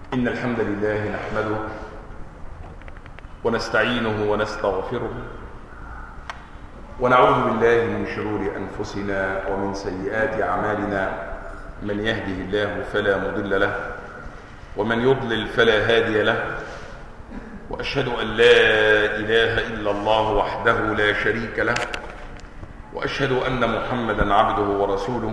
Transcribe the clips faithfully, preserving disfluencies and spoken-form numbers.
إن الحمد لله نحمده ونستعينه ونستغفره ونعوذ بالله من شرور أنفسنا ومن سيئات أعمالنا. من يهده الله فلا مضل له ومن يضلل فلا هادي له، وأشهد أن لا إله إلا الله وحده لا شريك له، وأشهد أن محمدا عبده ورسوله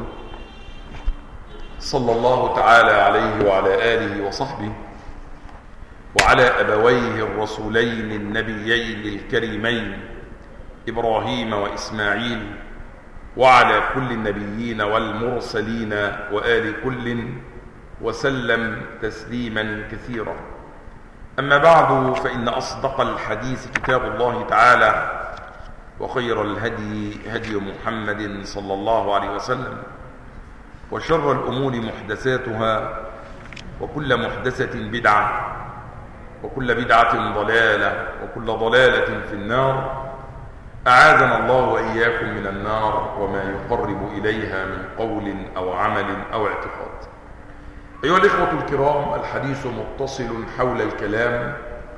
صلى الله تعالى عليه وعلى آله وصحبه وعلى أبويه الرسولين النبيين الكريمين إبراهيم وإسماعيل وعلى كل النبيين والمرسلين وآل كل وسلم تسليما كثيرا. أما بعد، فإن أصدق الحديث كتاب الله تعالى، وخير الهدي هدي محمد صلى الله عليه وسلم، وشر الأمور محدثاتها، وكل محدثة بدعة، وكل بدعة ضلالة، وكل ضلالة في النار. أعاذنا الله وإياكم من النار وما يقرب إليها من قول أو عمل أو اعتقاد. أيها الإخوة الكرام، الحديث متصل حول الكلام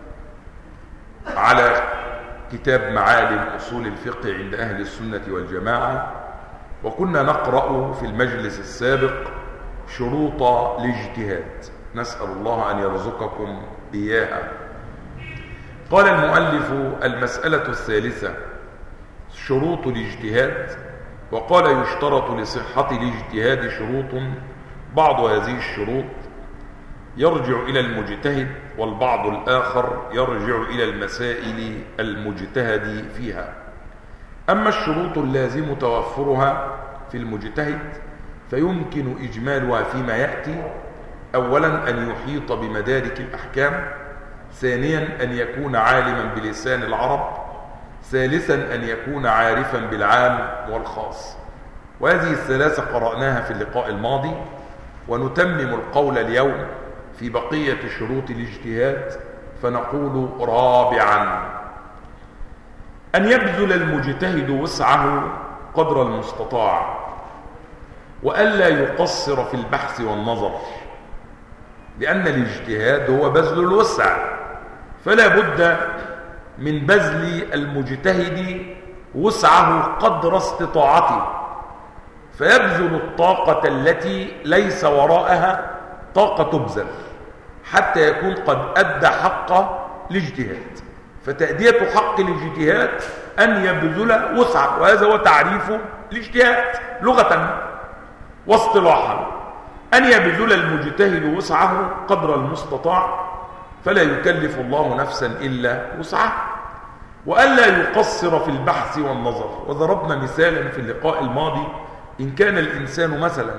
على كتاب معالم أصول الفقه عند أهل السنة والجماعة، وكنا نقرأ في المجلس السابق شروط الاجتهاد، نسأل الله أن يرزقكم إياها. قال المؤلف: المسألة الثالثة شروط الاجتهاد. وقال: يشترط لصحة الاجتهاد شروط، بعض هذه الشروط يرجع إلى المجتهد، والبعض الآخر يرجع إلى المسائل المجتهد فيها. أما الشروط اللازم توفرها في المجتهد فيمكن إجمالها فيما يأتي: أولا أن يحيط بمدارك الأحكام، ثانيا أن يكون عالما بلسان العرب، ثالثا أن يكون عارفا بالعام والخاص. وهذه الثلاثة قرأناها في اللقاء الماضي، ونتمم القول اليوم في بقية شروط الاجتهاد، فنقول: رابعا أن يبذل المجتهد وسعه قدر المستطاع، وألا يقصر في البحث والنظر، لأن الاجتهاد هو بذل الوسع، فلا بد من بذل المجتهد وسعه قدر استطاعته، فيبذل الطاقة التي ليس وراءها طاقة تبذل حتى يكون قد أدى حق الاجتهاد. فتأدية حق الاجتهاد أن يبذل وسعه، وهذا هو تعريف الاجتهاد لغة واصطلاحا: أن يبذل المجتهد وسعه قدر المستطاع، فلا يكلف الله نفسا إلا وسعها، وألا يقصر في البحث والنظر. وضربنا مثالا في اللقاء الماضي: إن كان الإنسان مثلا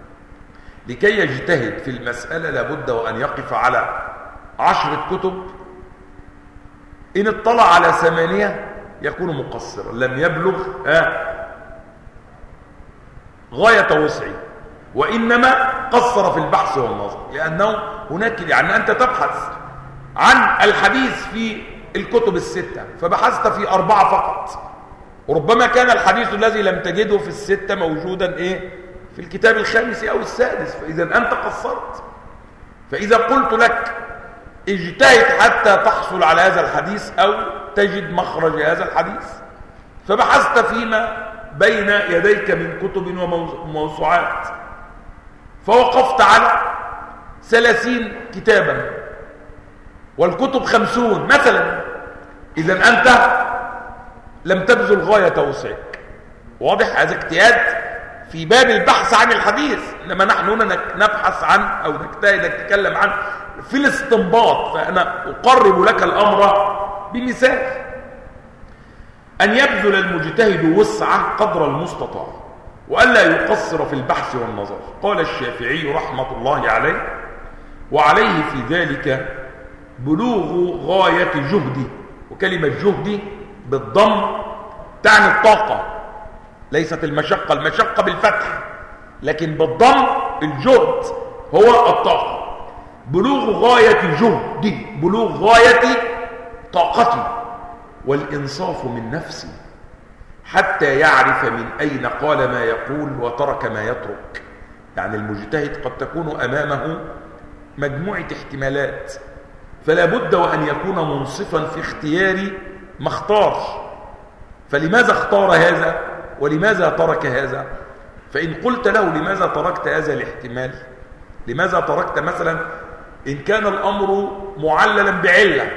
لكي يجتهد في المسألة لابد وأن يقف على عشرة كتب، إن اطلع على ثمانية يكون مقصرا، لم يبلغ غاية وسعه، وإنما قصر في البحث والنظر، لأنه هناك يعني أنت تبحث عن الحديث في الكتب الستة فبحثت في أربعة فقط، وربما كان الحديث الذي لم تجده في الستة موجودا إيه في الكتاب الخامس أو السادس، فإذا أنت قصرت. فإذا قلت لك اجتهد حتى تحصل على هذا الحديث أو تجد مخرج هذا الحديث، فبحثت فيما بين يديك من كتب وموسوعات، فوقفت على ثلاثين كتابا والكتب خمسون مثلا، إذا أنت لم تبذل غاية وسعك. واضح؟ هذا اجتهاد في باب البحث عن الحديث، إنما نحن هنا نبحث عن أو نجتهد نتكلم عن في الاستنباط، فأنا أقرب لك الأمر بمثال: أن يبذل المجتهد وسعه قدر المستطاع، وألا يقصر في البحث والنظر. قال الشافعي رحمة الله عليه: وعليه في ذلك بلوغ غاية جهده. وكلمة جهدي بالضم تعني الطاقة، ليست المشقة، المشقة بالفتح، لكن بالضم الجهد هو الطاقة. بلوغ غاية جهدي، بلوغ غاية طاقتي، والإنصاف من نفسي، حتى يعرف من أين قال ما يقول وترك ما يترك. يعني المجتهد قد تكون أمامه مجموعة احتمالات، فلا بد وأن يكون منصفا في اختيار ما اختار. فلماذا اختار هذا ولماذا ترك هذا؟ فإن قلت له لماذا تركت هذا الاحتمال، لماذا تركت مثلا إن كان الأمر معللا بعلة،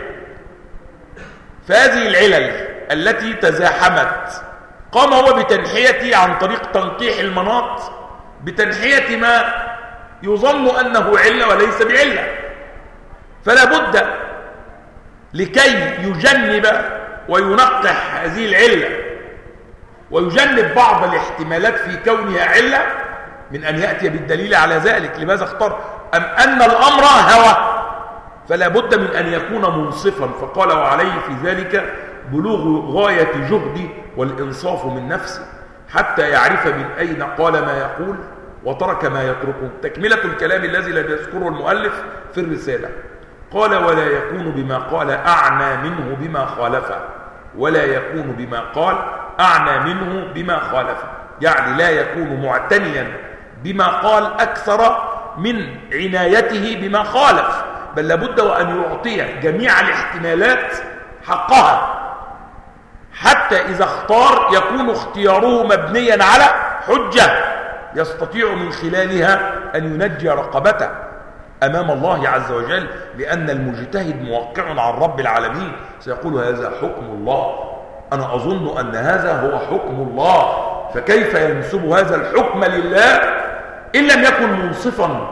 فهذه العلل التي تزاحمت قام هو بتنحية عن طريق تنقيح المناط بتنحية ما يظن أنه علة وليس بعلة. فلا بد لكي يجنب وينقح هذه العلة ويجنب بعض الاحتمالات في كونها علة من أن يأتي بالدليل على ذلك. لماذا اختار؟ أم أن الأمر هوى، فلا بد من أن يكون منصفا. فقال وعليه في ذلك بلوغ غاية جهدي والإنصاف من نفسه حتى يعرف من أين قال ما يقول وترك ما يتركه. تكملة الكلام الذي لا يذكره المؤلف في الرسالة. قال ولا يكون بما قال أعنى منه بما خالفه، ولا يكون بما قال أعنى منه بما خالفه، يعني لا يكون معتنيا بما قال أكثر من عنايته بما خالف، بل لابد وأن يعطي جميع الاحتمالات حقها حتى إذا اختار يكون اختياره مبنيا على حجة يستطيع من خلالها أن ينجي رقبته أمام الله عز وجل، لأن المجتهد موقع عن رب العالمين سيقول هذا حكم الله، أنا أظن أن هذا هو حكم الله، فكيف ينسب هذا الحكم لله إن لم يكن منصفا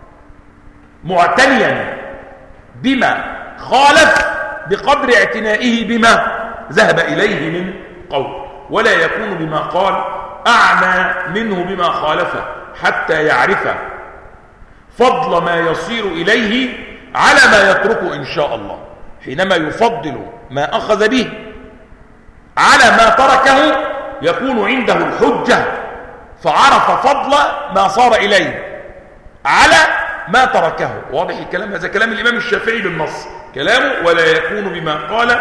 معتنيا بما خالف بقدر اعتنائه بما ذهب إليه من قول. ولا يكون بما قال أعنى منه بما خالفه حتى يعرف فضل ما يصير إليه على ما يتركه إن شاء الله، حينما يفضل ما أخذ به على ما تركه يكون عنده الحجة، فعرف فضل ما صار إليه على ما تركه. واضح الكلام؟ هذا كلام الإمام الشافعي بالنص، كلامه ولا يكون بما قال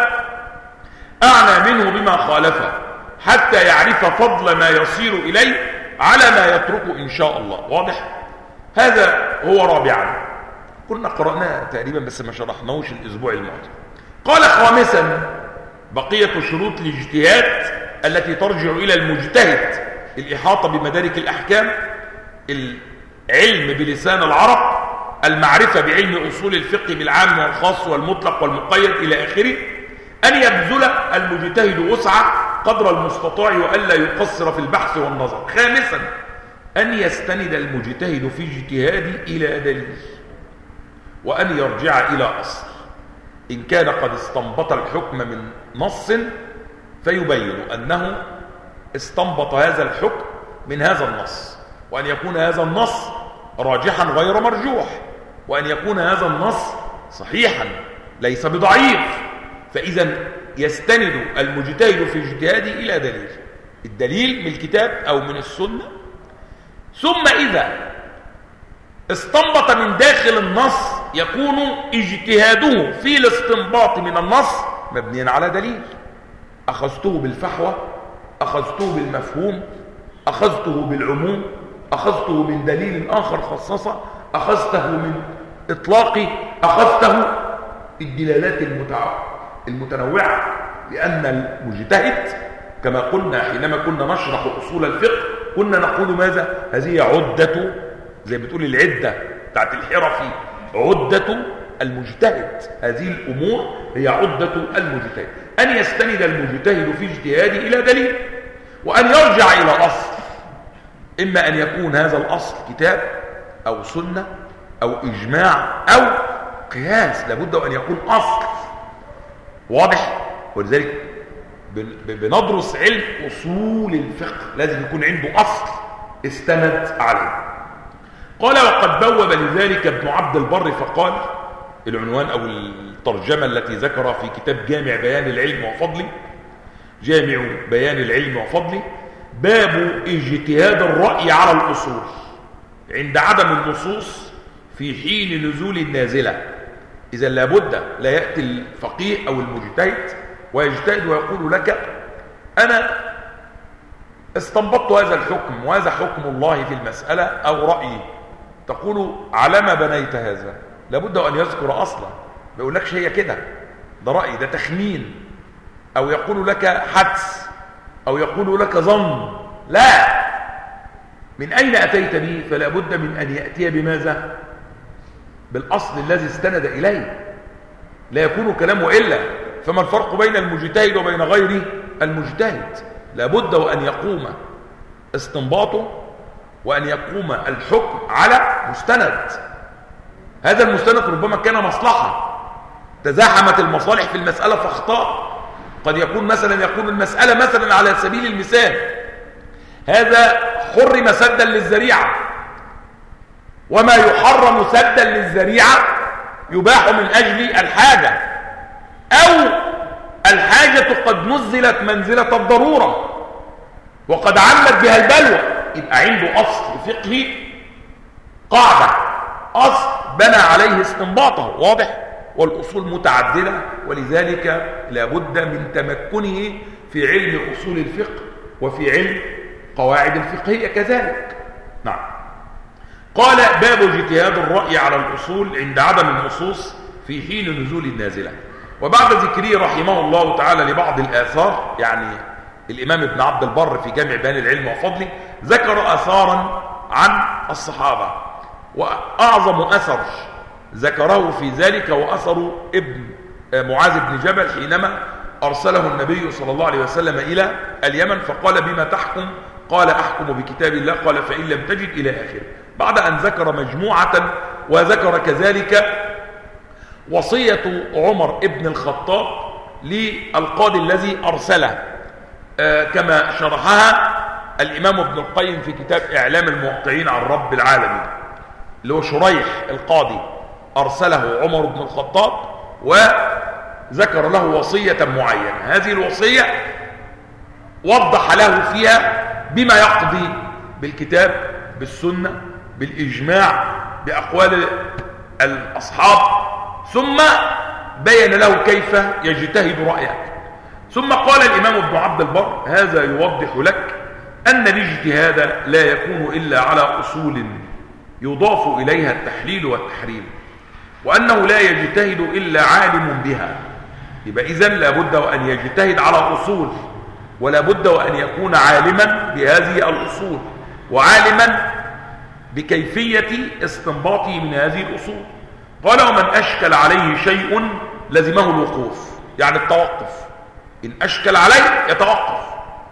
أعنى منه بما خالفه حتى يعرف فضل ما يصير إليه على ما يتركه إن شاء الله. واضح؟ هذا هو رابعا، كنا قرأناه تقريبا بس ما شرحناهوش الأسبوع الماضي. قال خامسا بقية شروط الاجتهاد التي ترجع إلى المجتهد: الإحاطة بمدارك الأحكام، العلم بلسان العرب، المعرفة بعلم أصول الفقه بالعام والخاص والمطلق والمقيد إلى آخره، أن يبذل المجتهد وسعه قدر المستطاع وألا يقصر في البحث والنظر. خامسا أن يستند المجتهد في اجتهاده إلى دليل، وأن يرجع إلى أصل. إن كان قد استنبط الحكم من نص فيبين أنه استنبط هذا الحكم من هذا النص، وأن يكون هذا النص راجحا غير مرجوح، وأن يكون هذا النص صحيحا ليس بضعيف. فإذا يستند المجتهد في اجتهاده إلى دليل، الدليل من الكتاب أو من السنة. ثم إذا استنبط من داخل النص يكون اجتهاده في الاستنباط من النص مبنيا على دليل. أخذته بالفحوى، أخذته بالمفهوم، أخذته بالعموم، أخذته من دليل آخر خصصه، أخذته من إطلاقي، أخذته الدلالات المتنوعة. لأن المجتهد كما قلنا حينما كنا نشرح أصول الفقه كنا نقول ماذا؟ هذه عدة، زي بتقول العدة بتاعت الحرفي، عدة المجتهد. هذه الأمور هي عدة المجتهد، أن يستند المجتهد في اجتهاده إلى دليل، وأن يرجع إلى أصل، إما أن يكون هذا الأصل كتاب أو سنة أو إجماع أو قياس، لابد أن يكون أصل. واضح؟ ولذلك بندرس علم أصول الفقه لازم يكون عنده أصل استند عليه. قال وقد بوب لذلك ابن عبد البر فقال، العنوان أو الترجمة التي ذكر في كتاب جامع بيان العلم وفضله، جامع بيان العلم وفضله، باب اجتهاد الرأي على الأصول عند عدم النصوص في حين نزول النازلة. إذا لابد لا يأتي الفقيه أو المجتهد ويجتهد ويقول لك أنا استنبطت هذا الحكم وهذا حكم الله في المسألة أو رأيي، تقول على ما بنيت هذا؟ لابد أن يذكر أصلا، ما يقولكش هي كده، ده رأي، ده تخمين، أو يقول لك حدس، أو يقول لك ظن. لا، من أين أتيت به؟ فلا بد من أن يأتي بماذا؟ بالأصل الذي استند إليه، لا يكون كلامه إلا. فما الفرق بين المجتهد وبين غير المجتهد؟ لا بد وأن يقوم استنباطه وأن يقوم الحكم على مستند. هذا المستند ربما كان مصلحة، تزاحمت المصالح في المسألة فاختار. قد يكون مثلا يكون المسألة مثلا على سبيل المثال هذا حرم سدا للذريعة، وما يحرم سدا للذريعة يباح من أجل الحاجة، أو الحاجة قد نزلت منزلة الضرورة وقد عمت بها البلوى، يبقى عنده أصل فقهي، قاعدة، أصل بنى عليه استنباطه. واضح؟ والأصول متعددة، ولذلك لابد من تمكنه في علم أصول الفقه وفي علم قواعد الفقهية كذلك. نعم. قال: باب اجتهاد الرأي على الأصول عند عدم النصوص في حين نزول النازلة. وبعد ذكره رحمه الله تعالى لبعض الآثار، يعني الإمام ابن عبد البر في جامع بيان العلم وفضله ذكر آثارا عن الصحابة، وأعظم أثر ذكره في ذلك وأثر ابن معاذ بن جبل حينما أرسله النبي صلى الله عليه وسلم إلى اليمن فقال: بما تحكم؟ قال: أحكم بكتاب الله. قال: فإن لم تجد، إلى آخره. بعد أن ذكر مجموعة، وذكر كذلك وصية عمر ابن الخطاب للقاضي الذي أرسله، آه كما شرحها الإمام ابن القيم في كتاب إعلام الموقعين عن رب العالمين، اللي هو شريح القاضي أرسله عمر بن الخطاب وذكر له وصية معينة. هذه الوصية وضح له فيها بما يقضي بالكتاب، بالسنة، بالإجماع، بأقوال الأصحاب، ثم بين له كيف يجتهد رأيه. ثم قال الإمام ابن عبد البر: هذا يوضح لك أن الاجتهاد لا يكون إلا على أصول يضاف إليها التحليل والتحريم، وأنه لا يجتهد إلا عالم بها. يبقى إذن لابد وأن يجتهد على أصول، ولا بد وأن يكون عالما بهذه الأصول، وعالما بكيفية استنباطه من هذه الأصول. قال: ومن أشكل عليه شيء لزمه الوقوف، يعني التوقف. إن أشكل عليه يتوقف،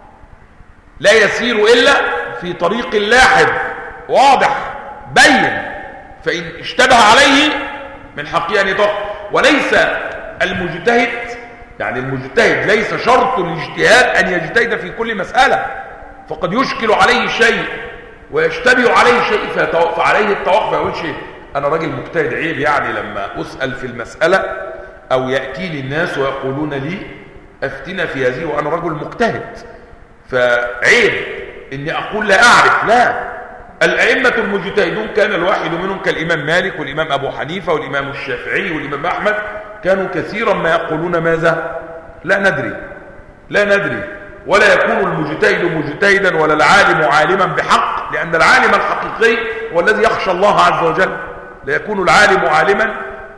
لا يسير إلا في طريق لاحد واضح بين، فإن اشتبه عليه من حقه أن يتوقف. وليس المجتهد، يعني المجتهد ليس شرط الاجتهاد أن يجتهد في كل مسألة، فقد يشكل عليه شيء ويشتبه عليه شيء فعليه التوقف. يقول شيء أنا راجل مجتهد، عيب يعني لما أسأل في المسألة أو يأتي لي الناس ويقولون لي أفتنا في هذه وأنا رجل مجتهد، فعيب إني أقول لا أعرف. لا، الأئمة المجتهدون كان الواحد منهم كالإمام مالك والإمام أبو حنيفة والإمام الشافعي والإمام أحمد، كانوا كثيرا ما يقولون ماذا؟ لا ندري، لا ندري. ولا يكون المجتهد مجتهدا ولا العالم عالما بحق، لأن العالم الحقيقي هو الذي يخشى الله عز وجل. لا يكون العالم عالما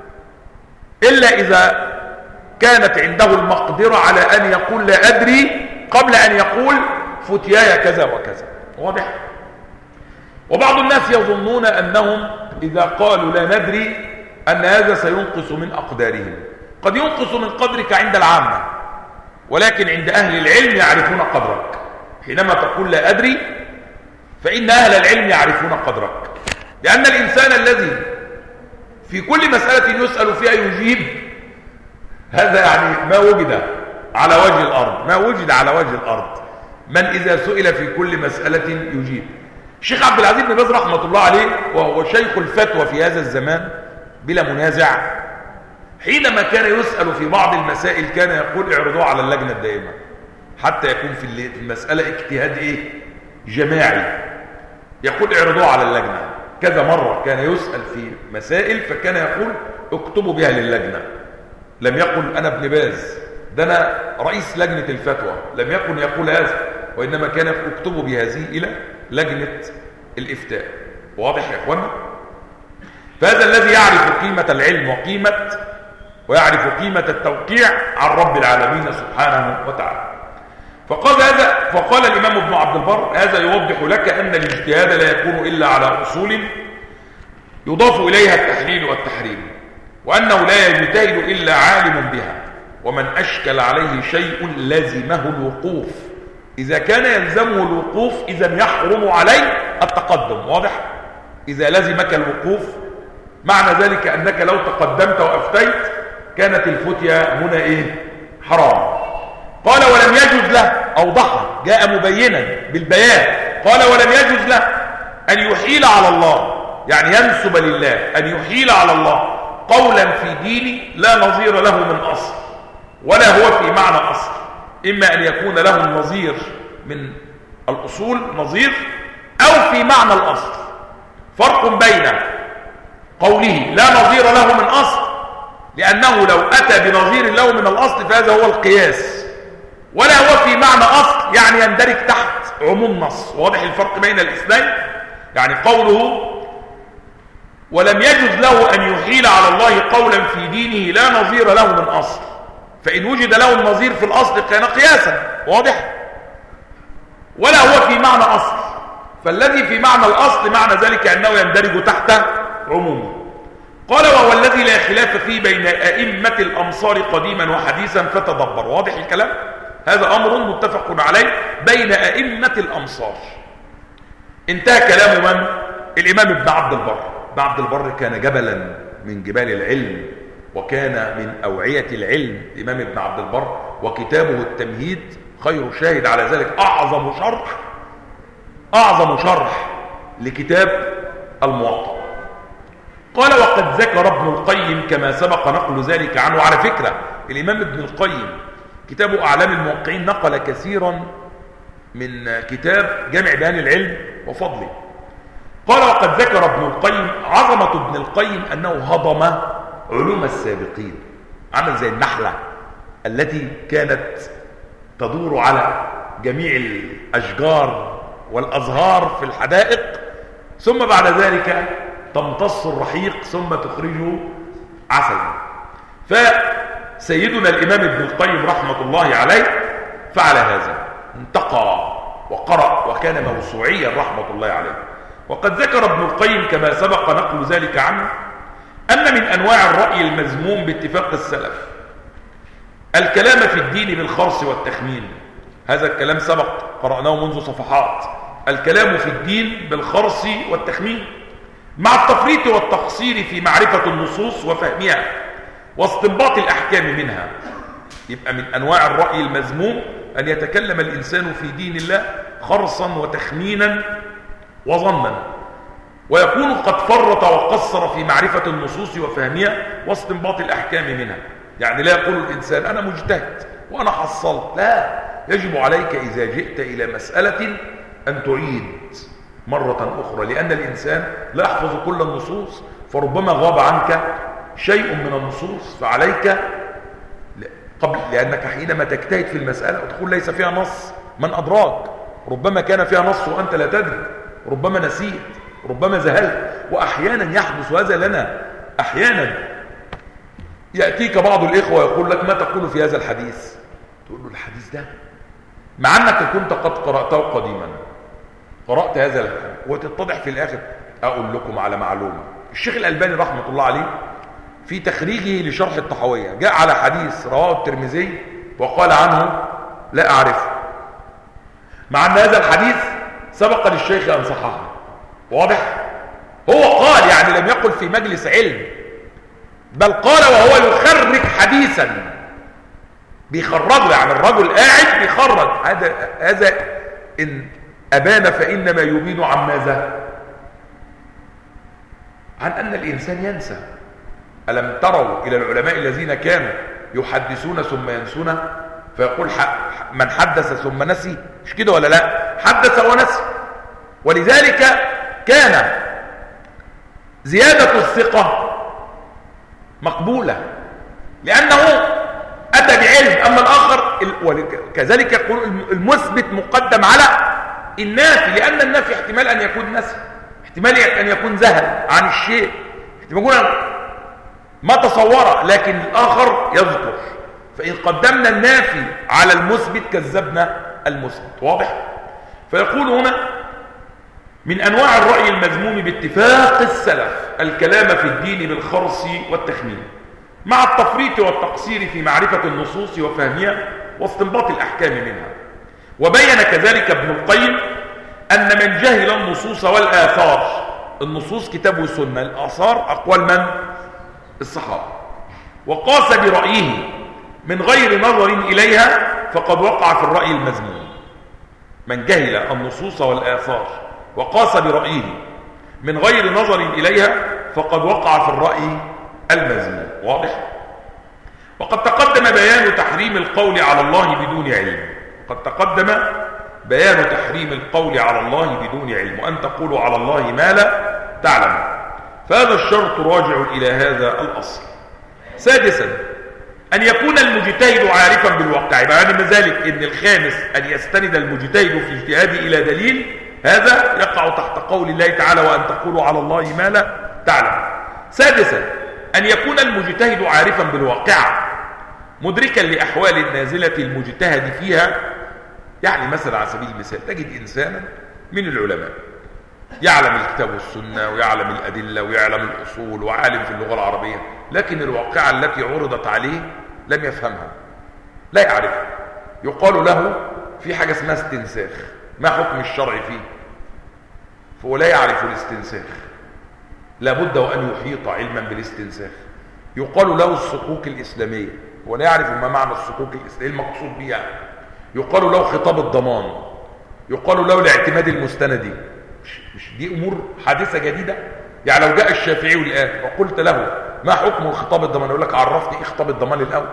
إلا إذا كانت عنده المقدرة على أن يقول لا أدري قبل أن يقول فتياي كذا وكذا. واضح؟ وبعض الناس يظنون أنهم إذا قالوا لا ندري أن هذا سينقص من أقدارهم. قد ينقص من قدرك عند العامة، ولكن عند أهل العلم يعرفون قدرك. حينما تقول لا أدري فإن أهل العلم يعرفون قدرك، لأن الإنسان الذي في كل مسألة يسأل فيها يجيب، هذا يعني ما وجد على وجه الأرض، ما وجد على وجه الأرض من إذا سئل في كل مسألة يجيب. الشيخ عبد العزيز بن باز رحمة الله عليه، وهو شيخ الفتوى في هذا الزمان بلا منازع، حينما كان يسأل في بعض المسائل كان يقول اعرضوه على اللجنة الدائمة حتى يكون في المسألة اجتهاد ايه جماعي. يقول اعرضوه على اللجنة. كذا مرة كان يسأل في مسائل فكان يقول اكتبوا بها للجنة. لم يقل أنا ابن باز، ده أنا رئيس لجنة الفتوى، لم يكن يقول هذا، وإنما كان اكتبوا بهذه إلى لجنة الإفتاء. واضح يا إخوانا؟ فهذا الذي يعرف قيمة العلم وقيمة ويعرف قيمة التوقيع عن رب العالمين سبحانه وتعالى. فقال هذا فقال الإمام ابن عبد البر: هذا يوضح لك أن الاجتهاد لا يكون إلا على أصول يضاف إليها التحليل والتحريم، وأنه لا يجتهد إلا عالم بها، ومن أشكل عليه شيء لزمه الوقوف. إذا كان يلزمه الوقوف إذن يحرم عليه التقدم. واضح؟ إذا لزمك الوقوف معنى ذلك أنك لو تقدمت وأفتيت كانت الفتية هنا إيه؟ حرام. قال: ولم يجوز له، أوضحها، جاء مبينا بالبيان. قال: ولم يجوز له أن يحيل على الله، يعني ينسب لله، أن يحيل على الله قولا في دين لا نظير له من أصل، ولا هو في معنى أصل. إما أن يكون له النظير من الأصول نظير، أو في معنى الأصل. فرق بين قوله لا نظير له من أصل، لأنه لو أتى بنظير له من الأصل فهذا هو القياس، ولا هو في معنى أصل يعني يندرج تحت عموم نص. واضح الفرق بين الاثنين؟ يعني قوله ولم يجوز له أن يحيل على الله قولا في دينه لا نظير له من أصل، فإن وجد له النظير في الأصل كان قياسا. واضح؟ ولا هو في معنى أصل، فالذي في معنى الأصل معنى ذلك أنه يندرج تحت عمومه. قال: وهو الذي لا خلاف فيه بين أئمة الأمصار قديما وحديثا فتدبر. واضح الكلام؟ هذا أمر متفق عليه بين أئمة الأمصار. انتهى كلام من؟ الإمام ابن عبد البر. ابن عبد البر كان جبلا من جبال العلم، وكان من أوعية العلم الإمام ابن عبد البر، وكتابه التمهيد خير شاهد على ذلك، أعظم شرح أعظم شرح لكتاب الموطأ. قال: وقد ذكر ابن القيم كما سبق نقل ذلك عنه. على فكرة الإمام ابن القيم كتابه أعلام الموقعين نقل كثيرا من كتاب جامع بيان العلم وفضله. قال: وقد ذكر ابن القيم عظمة ابن القيم أنه هضم علوم السابقين، عمل زي النحلة التي كانت تدور على جميع الأشجار والأزهار في الحدائق، ثم بعد ذلك تمتص الرحيق ثم تخرجه عسلا. فسيدنا الإمام ابن القيم رحمة الله عليه فعل هذا، انتقى وقرأ وكان موسوعيا رحمة الله عليه. وقد ذكر ابن القيم كما سبق نقل ذلك عنه أن من أنواع الرأي المذموم باتفاق السلف الكلام في الدين بالخرص والتخمين. هذا الكلام سبق قرأناه منذ صفحات. الكلام في الدين بالخرص والتخمين مع التفريط والتقصير في معرفة النصوص وفهمها واستنباط الأحكام منها. يبقى من أنواع الرأي المذموم أن يتكلم الإنسان في دين الله خرصا وتخمينا وظنا، ويكون قد فرط وقصر في معرفة النصوص وفهمها واستنباط الأحكام منها. يعني لا يقول الإنسان أنا مجتهد وأنا حصلت، لا، يجب عليك إذا جئت إلى مسألة أن تعيد مرة أخرى، لأن الإنسان لا يحفظ كل النصوص، فربما غاب عنك شيء من النصوص، فعليك قبل، لأنك حينما تجتهد في المسألة وتقول ليس فيها نص، من أدراك؟ ربما كان فيها نص وأنت لا تدري، ربما نسيت، ربما ذهلت. وأحيانا يحدث هذا لنا، أحيانا يأتيك بعض الإخوة ويقول لك ما تقول في هذا الحديث؟ تقول له الحديث ده مع أنك كنت قد قرأته قديما، قرأت هذا الحديث وتتضح في الآخر. أقول لكم على معلومة، الشيخ الألباني رحمة الله عليه في تخريجه لشرح الطحاوية جاء على حديث رواه الترمذي وقال عنه لا أعرفه، مع أن هذا الحديث سبق للشيخ أن صححه. واضح؟ هو قال، يعني لم يقل في مجلس علم، بل قال وهو يخرج حديثا، بيخرج، يعني الرجل قاعد بيخرج. هذا هذا إن أبان فإنما يبين عن ماذا؟ عن أن الإنسان ينسى. ألم تروا إلى العلماء الذين كانوا يحدثون ثم ينسون؟ فيقول من حدث ثم نسي، مش كده ولا لا؟ حدث ونسي. ولذلك كان زيادة الثقة مقبولة لأنه أتى بعلم، أما الآخر كذلك يقول المثبت مقدم على النافي، لأن النافي احتمال أن يكون نسي، احتمال أن يكون ذهل عن الشيء، يقول ما تصور، لكن الآخر يذكر، فإن قدمنا النافي على المثبت كذبنا المثبت. واضح؟ فيقول هنا من أنواع الرأي المذموم باتفاق السلف الكلام في الدين بالخرص والتخمين مع التفريط والتقصير في معرفة النصوص وفهمها واستنباط الأحكام منها. وبين كذلك ابن القيم أن من جهل النصوص والآثار، النصوص كتاب وسنة، الآثار أقوال من؟ الصحابة، وقاس برأيه من غير نظر إليها فقد وقع في الرأي المذموم. من جهل النصوص والآثار وقاس برأيه من غير نظر إليها فقد وقع في الرأي المذموم. واضح؟ وقد تقدم بيان تحريم القول على الله بدون علم. قد تقدم بيان تحريم القول على الله بدون علم، وأن تقولوا على الله ما لا تعلم، فهذا الشرط راجع إلى هذا الأصل. سادسا أن يكون المجتهد عارفا بالواقع. يعني من ذلك أن الخامس أن يستند المجتهد في اجتهاده إلى دليل، هذا يقع تحت قول الله تعالى وأن تقولوا على الله ما لا تعلم. سادسا أن يكون المجتهد عارفا بالواقع مدركا لأحوال النازلة المجتهد فيها. يعني مثلا على سبيل المثال تجد إنسانا من العلماء يعلم الكتاب والسنة ويعلم الأدلة ويعلم الأصول وعالم في اللغة العربية، لكن الواقعة التي عرضت عليه لم يفهمها، لا يعرفها. يقال له في حاجة اسمها استنساخ، ما حكم الشرع فيه؟ فهو لا يعرف الاستنساخ، لابد وأن يحيط علما بالاستنساخ. يقال له الصكوك الإسلامية، ولا يعرف ما معنى الصكوك الإسلامية، المقصود بها. يقال له خطاب الضمان، يقال له الاعتماد المستندي. مش, مش دي أمور حادثة جديدة؟ يعني لو جاء الشافعي الآن وقلت له ما حكم خطاب الضمان، يقول لك عرفني إيه خطاب الضمان الأول.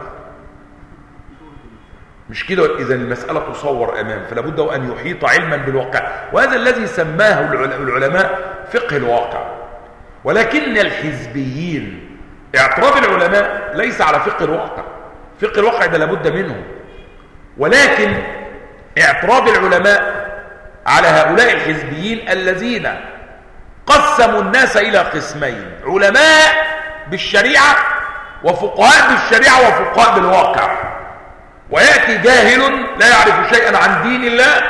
مش كده؟ إذا المسألة تصور أمام، فلا بد أن يحيط علما بالواقع، وهذا الذي سماه العلماء فقه الواقع. ولكن الحزبيين اعتراض العلماء ليس على فقه الواقع، فقه الواقع ده لابد منه، ولكن اعتراض العلماء على هؤلاء الحزبيين الذين قسموا الناس إلى قسمين: علماء بالشريعة وفقهاء بالشريعة وفقهاء بالواقع. ويأتي جاهل لا يعرف شيئا عن دين الله،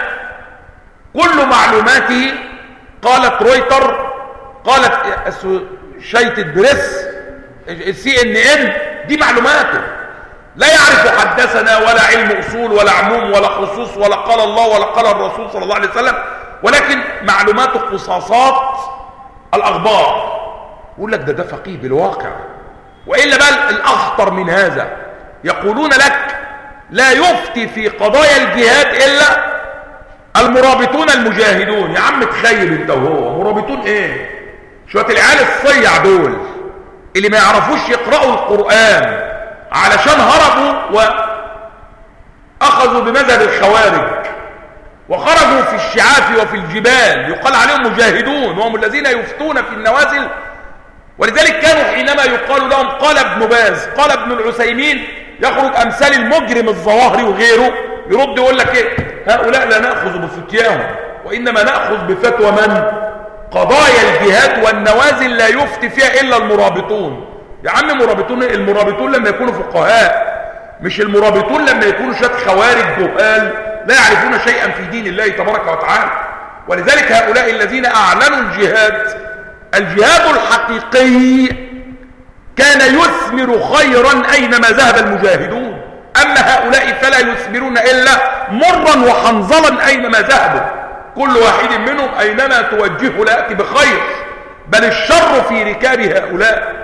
كل معلوماته قالت رويتر، قالت شيت بريس، سي ان ان، دي معلوماته، لا يعرف حدثنا ولا علم أصول ولا عموم ولا خصوص ولا قال الله ولا قال الرسول صلى الله عليه وسلم، ولكن معلوماته قصاصات الأخبار. يقول لك ده ده فقيه بالواقع. وإلا بل الأخطر من هذا، يقولون لك لا يفتي في قضايا الجهاد إلا المرابطون المجاهدون. يا عم تخيل انت وهو، مرابطون ايه؟ شوية العيال الصيع دول اللي ما يعرفوش يقرأوا القرآن علشان هربوا وأخذوا بمذهب الخوارج وخرجوا في الشعاب وفي الجبال، يقال عليهم مجاهدون، وهم الذين يفتون في النوازل. ولذلك كانوا حينما يقال لهم قال ابن باز قال ابن العثيمين، يخرج أمثال المجرم الظواهري وغيره يرد يقول لك ايه؟ هؤلاء لا نأخذ بفتياهم، وإنما نأخذ بفتوى من؟ قضايا الجهاد والنوازل لا يفتي فيها إلا المرابطون. يا عم مرابطون، المرابطون لما يكونوا فقهاء، مش المرابطون لما يكونوا شوية خوارج جهال لا يعرفون شيئا في دين الله تبارك وتعالى. ولذلك هؤلاء الذين أعلنوا الجهاد، الجهاد الحقيقي كان يثمر خيرا أينما ذهب المجاهدون، أما هؤلاء فلا يثمرون إلا مرا وحنظلا أينما ذهبوا، كل واحد منهم أينما توجهه لا يأتي بخير، بل الشر في ركاب هؤلاء.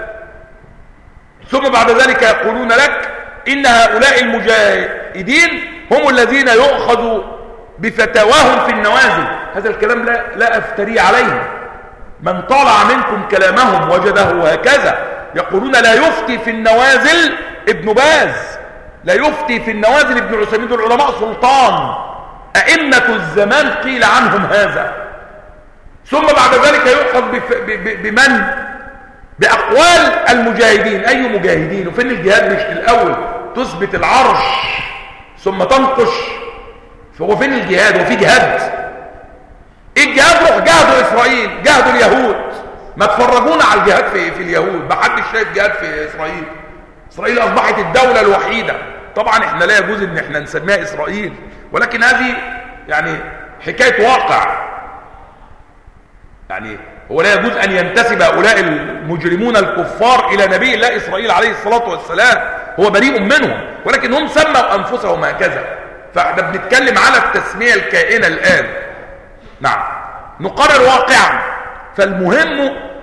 ثم بعد ذلك يقولون لك إن هؤلاء المجاهدين هم الذين يؤخذ بفتاواهم في النوازل. هذا الكلام لا, لا أفتري عليه، من طالع منكم كلامهم وجده هكذا. يقولون لا يفتي في النوازل ابن باز، لا يفتي في النوازل ابن عثيمين، دول علماء سلطان أئمة الزمان قيل عنهم هذا. ثم بعد ذلك يؤخذ بمن؟ بأقوال المجاهدين. أي مجاهدين؟ وفين الجهاد؟ مش الأول تثبت العرش ثم تنقش، فهو فين الجهاد؟ وفي جهاد؟ إيه الجهاد؟ روح جاهدوا إسرائيل، جاهدوا اليهود، ما تفرجونا على الجهاد في, في اليهود، ما حدش شايف جهاد في إسرائيل. إسرائيل أصبحت الدولة الوحيدة. طبعا احنا لا يجوز ان احنا نسميها إسرائيل، ولكن هذه يعني حكاية واقع. يعني هو لا يجوز أن ينتسب هؤلاء المجرمون الكفار إلى نبي الله إسرائيل عليه الصلاة والسلام، هو بريء منهم، ولكن هم سموا أنفسهم هكذا. فاحنا بنتكلم على التسمية الكائنة الآن. نعم، نقرر واقعا. فالمهم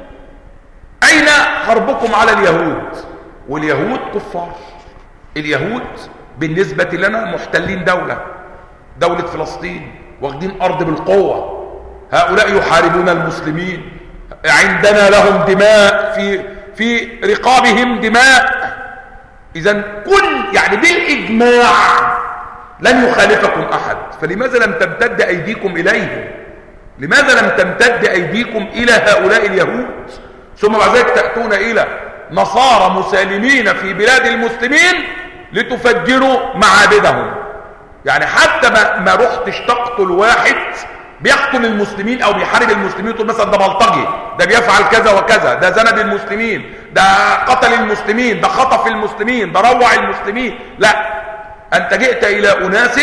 أين حربكم على اليهود؟ واليهود كفار. اليهود بالنسبة لنا محتلين دولة دولة فلسطين، واخدين أرض بالقوة. هؤلاء يحاربون المسلمين، عندنا لهم دماء، في في رقابهم دماء. إذن كل يعني بالإجماع لن يخالفكم أحد. فلماذا لم تمتد أيديكم إليهم؟ لماذا لم تمتد أيديكم إلى هؤلاء اليهود؟ ثم بعد ذلك تأتون إلى نصارى مسالمين في بلاد المسلمين لتفجروا معابدهم. يعني حتى ما, ما رحتش تقتل واحد بيقتل المسلمين او بيحارب المسلمين تقول مثلا ده بلطجي، ده بيفعل كذا وكذا، ده زند المسلمين، ده قتل المسلمين، ده خطف المسلمين، ده روع المسلمين. لا، انت جئت الى اناس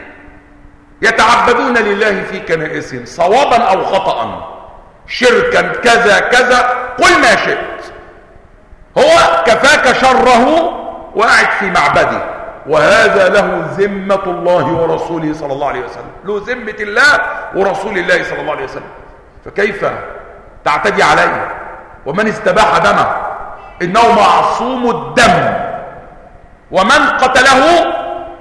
يتعبدون لله في كنائسهم صوابا او خطأ، شركا كذا كذا، قل ما شئت. هو كفاك شره وقاعد في معبده، وهذا له ذمة الله ورسوله صلى الله عليه وسلم، له ذمة الله ورسول الله صلى الله عليه وسلم. فكيف تعتدي عليه؟ ومن استباح دمه إنه معصوم الدم، ومن قتله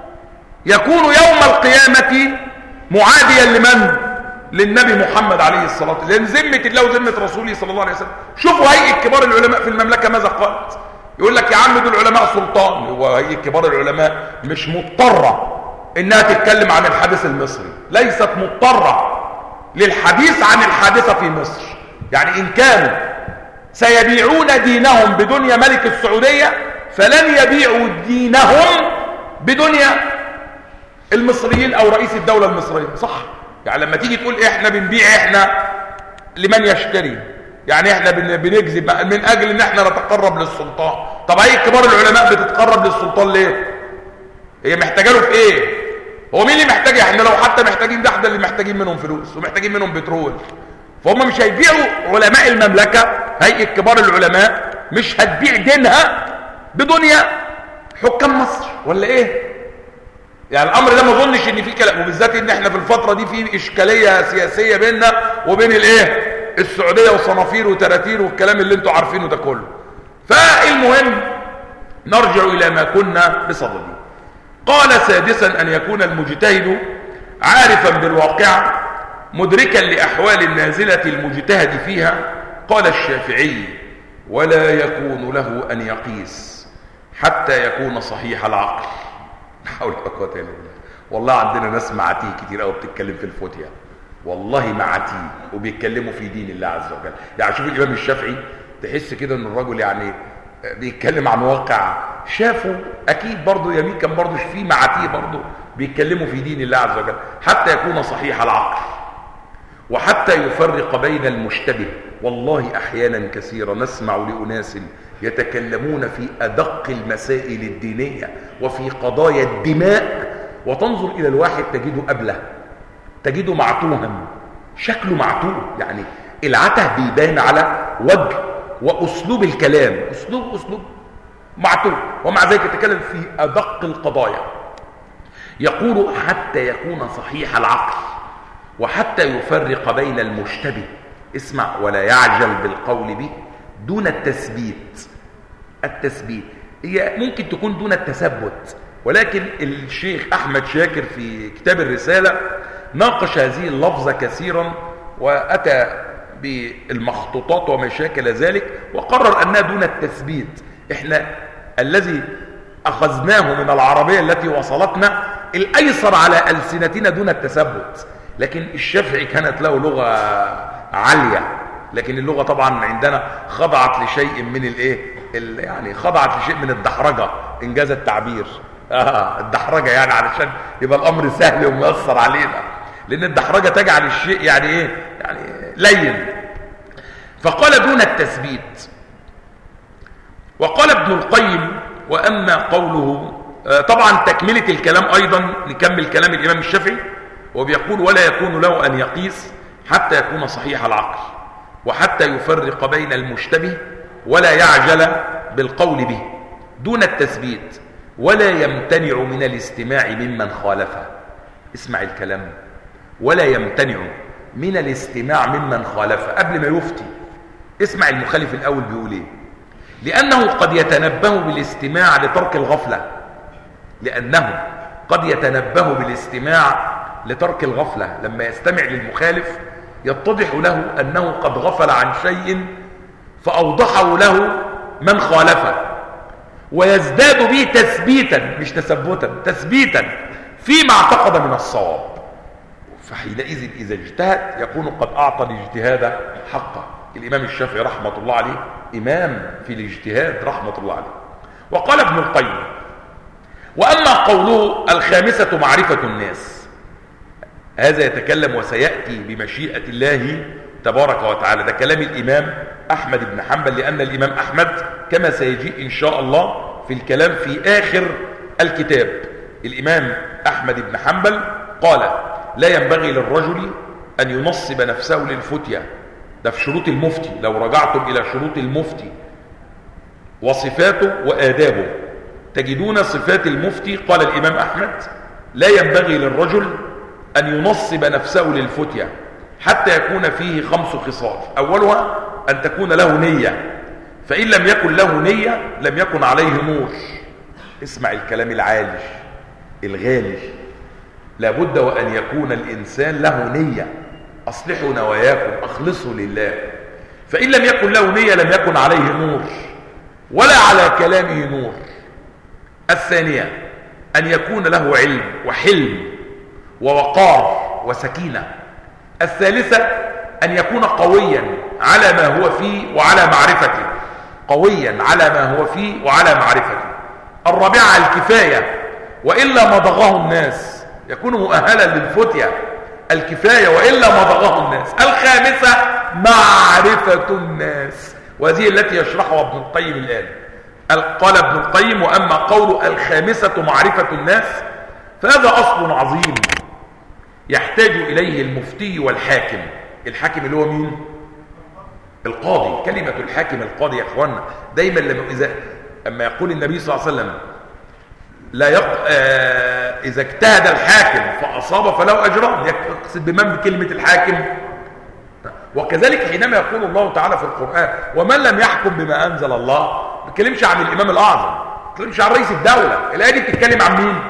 يكون يوم القيامة معاديا لمن؟ للنبي محمد عليه الصلاة والسلام، لأن ذمة الله وذمة رسوله صلى الله عليه وسلم. شوفوا هيئة كبار العلماء في المملكة ماذا قالت. يقول لك يا عم دول العلماء سلطان، وهي كبار العلماء مش مضطرة انها تتكلم عن الحادث المصري، ليست مضطرة للحديث عن الحادثة في مصر. يعني ان كانوا سيبيعون دينهم بدنيا ملك السعودية فلن يبيعوا دينهم بدنيا المصريين او رئيس الدولة المصرية، صح؟ يعني لما تيجي تقول احنا بنبيع احنا لمن يشتري، يعني احنا بنكذب من اجل ان احنا نتقرب للسلطان. طب هي كبار العلماء بتتقرب للسلطان ليه؟ هي محتاجه له في ايه؟ هو مين اللي محتاج؟ احنا لو حتى محتاجين ده احنا اللي محتاجين منهم فلوس ومحتاجين منهم بترول. فهم مش هيبيعوا علماء المملكه، هيئه كبار العلماء مش هتبيع دينها بدنيا حكام مصر ولا ايه؟ يعني الامر ده ما اظنش ان فيه كلام، وبالذات ان احنا في الفتره دي في اشكاليه سياسيه بيننا وبين الايه؟ السعودية وصنافير وتراتير والكلام اللي انتوا عارفينه ده كله. فالمهم نرجع إلى ما كنا بصدده. قال سادسا أن يكون المجتهد عارفا بالواقع مدركا لأحوال النازلة المجتهد فيها. قال الشافعي ولا يكون له أن يقيس حتى يكون صحيح العقل. حول ولا قوة إلا بالله. والله عندنا ناس معاتيه كتير قوي بتتكلم في الفتية، والله معاتيه وبيتكلموا في دين الله عز وجل. يعني شوف الإمام الشافعي تحس كده ان الرجل يعني بيتكلم عن واقع شافه، اكيد برضه يمين كان برضه فيه معاتيه برضه بيتكلموا في دين الله عز وجل. حتى يكون صحيح العقل وحتى يفرق بين المشتبه. والله احيانا كثيرا نسمع لأناس يتكلمون في ادق المسائل الدينية وفي قضايا الدماء، وتنظر الى الواحد تجده أبله، تجده معتوها، شكله معتوه، يعني العته بيبان على وجه واسلوب الكلام، اسلوب اسلوب معتوه، ومع ذلك يتكلم في ادق القضايا. يقول حتى يكون صحيح العقل وحتى يفرق بين المشتبه. اسمع، ولا يعجل بالقول به دون التثبيت. التثبيت هي ممكن تكون دون التثبت، ولكن الشيخ أحمد شاكر في كتاب الرسالة ناقش هذه اللفظة كثيرا وأتى بالمخطوطات وما شاكل ذلك، وقرر أنها دون التثبيت. احنا الذي أخذناه من العربية التي وصلتنا الأيسر على ألسنتنا دون التثبت، لكن الشافعي كانت له لغة عالية، لكن اللغة طبعا عندنا خضعت لشيء من الايه يعني خضعت لشيء من الدحرجة انجاز التعبير. آه الدحرجة يعني علشان يبقى الامر سهل وميسر علينا، لان الدحرجة تجعل الشيء يعني ايه يعني لين. فقال دون التثبيت. وقال ابن القيم وأما قوله، طبعا تكملة الكلام أيضا نكمل كلام الإمام الشافعي، وبيقول ولا يكون له أن يقيس حتى يكون صحيح العقل، وحتى يفرق بين المشتبه، ولا يعجل بالقول به دون التثبيت، ولا يمتنع من الاستماع ممن خالفه. اسمع الكلام، ولا يمتنع من الاستماع ممن خالفه قبل ما يفتي. اسمع المخالف الأول بيقول ايه. لأنه قد يتنبه بالاستماع لترك الغفلة، لأنه قد يتنبه بالاستماع لترك الغفلة. لما يستمع للمخالف يتضح له أنه قد غفل عن شيء فأوضحه له من خالفه، ويزداد به تثبيتا مش تثبتا، تثبيتا فيما اعتقد من الصواب. فحينئذ إذا اجتهد يكون قد أعطى الاجتهاد حقه. الإمام الشافعي رحمة الله عليه إمام في الاجتهاد رحمة الله عليه. وقال ابن القيم وأما قوله الخامسة معرفة الناس، هذا يتكلم وسيأتي بمشيئة الله تبارك وتعالى. ده كلام الإمام أحمد بن حنبل، لأن الإمام أحمد كما سيجيء إن شاء الله في الكلام في آخر الكتاب، الإمام أحمد بن حنبل قال لا ينبغي للرجل أن ينصب نفسه للفتية. ده في شروط المفتي، لو رجعتم إلى شروط المفتي وصفاته وآدابه تجدون صفات المفتي. قال الإمام أحمد لا ينبغي للرجل أن ينصب نفسه للفتية حتى يكون فيه خمس خصال. أولها أن تكون له نية، فإن لم يكن له نية لم يكن عليه نور. اسمع الكلام العالي الغالي، لابد وأن يكون الإنسان له نية. أصلحوا نواياكم، أخلصوا لله. فإن لم يكن له نية لم يكن عليه نور ولا على كلامه نور. الثانية أن يكون له علم وحلم ووقار وسكينة. الثالثة أن يكون قويا على ما هو فيه وعلى معرفته، قويا على ما هو فيه وعلى معرفته. الرابعة الكفاية، وإلا مضغه الناس، يكون مؤهلا للفتية. الكفاية وإلا مضغه الناس. الخامسة معرفة الناس، وهذه التي يشرحها ابن القيم الآن. قال ابن القيم وأما قول الخامسة معرفة الناس فهذا أصل عظيم يحتاج إليه المفتي والحاكم. الحاكم اللي هو مين؟ القاضي. كلمة الحاكم القاضي يا أخوانا. دايما لما إذا أما يقول النبي صلى الله عليه وسلم لا يق... آه... إذا اجتهد الحاكم فأصاب فله أجران، يقصد بمن بكلمة الحاكم. وكذلك حينما يقول الله تعالى في القرآن ومن لم يحكم بما أنزل الله، ما بتكلمش عن الإمام الأعظم، ما بتكلمش عن رئيس الدولة. الآية دي بتتكلم عن مين؟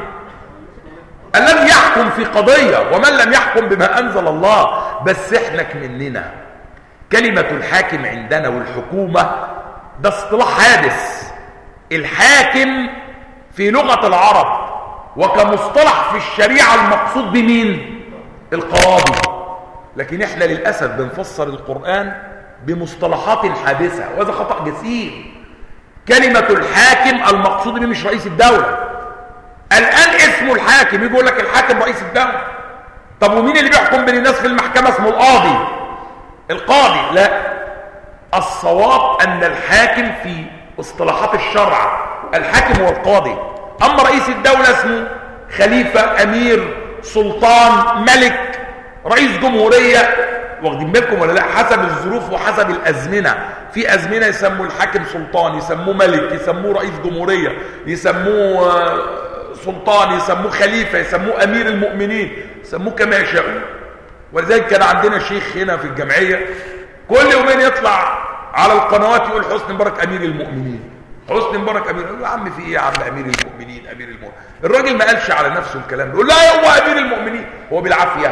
الذي يحكم في قضية، ومن لم يحكم بما أنزل الله. بس احنا مننا كلمة الحاكم عندنا والحكومة ده اصطلاح حادث. الحاكم في لغة العرب وكمصطلح في الشريعة المقصود بمين؟ القاضي. لكن احنا للأسف بنفسر القرآن بمصطلحات حادثة، وهذا خطأ جسيم. كلمة الحاكم المقصود به مش رئيس الدولة. الآن اسمه الحاكم، يقول لك الحاكم رئيس الدولة. طب ومين اللي بيحكم بين الناس في المحكمة؟ اسمه القاضي. القاضي لا، الصواب أن الحاكم في اصطلاحات الشرع الحاكم هو القاضي. أما رئيس الدولة اسمه خليفة، أمير، سلطان، ملك، رئيس جمهورية. واخدين بالكم ولا لا؟ حسب الظروف وحسب الأزمنة. في أزمنة يسموا الحاكم سلطان، يسموه ملك، يسموه رئيس جمهورية، يسموه سلطان، يسموه خليفة، يسموه أمير المؤمنين، يسموه كما يشاءون. ولذلك كان عندنا شيخ هنا في الجمعية كل يومين يطلع على القنوات يقول حسني مبارك أمير المؤمنين، حسني مبارك أمير. يقول يا عم في إيه يا عم؟ أمير المؤمنين أمير المؤمنين. الراجل ما قالش على نفسه الكلام، يقول لا هو أمير المؤمنين، هو بالعافية.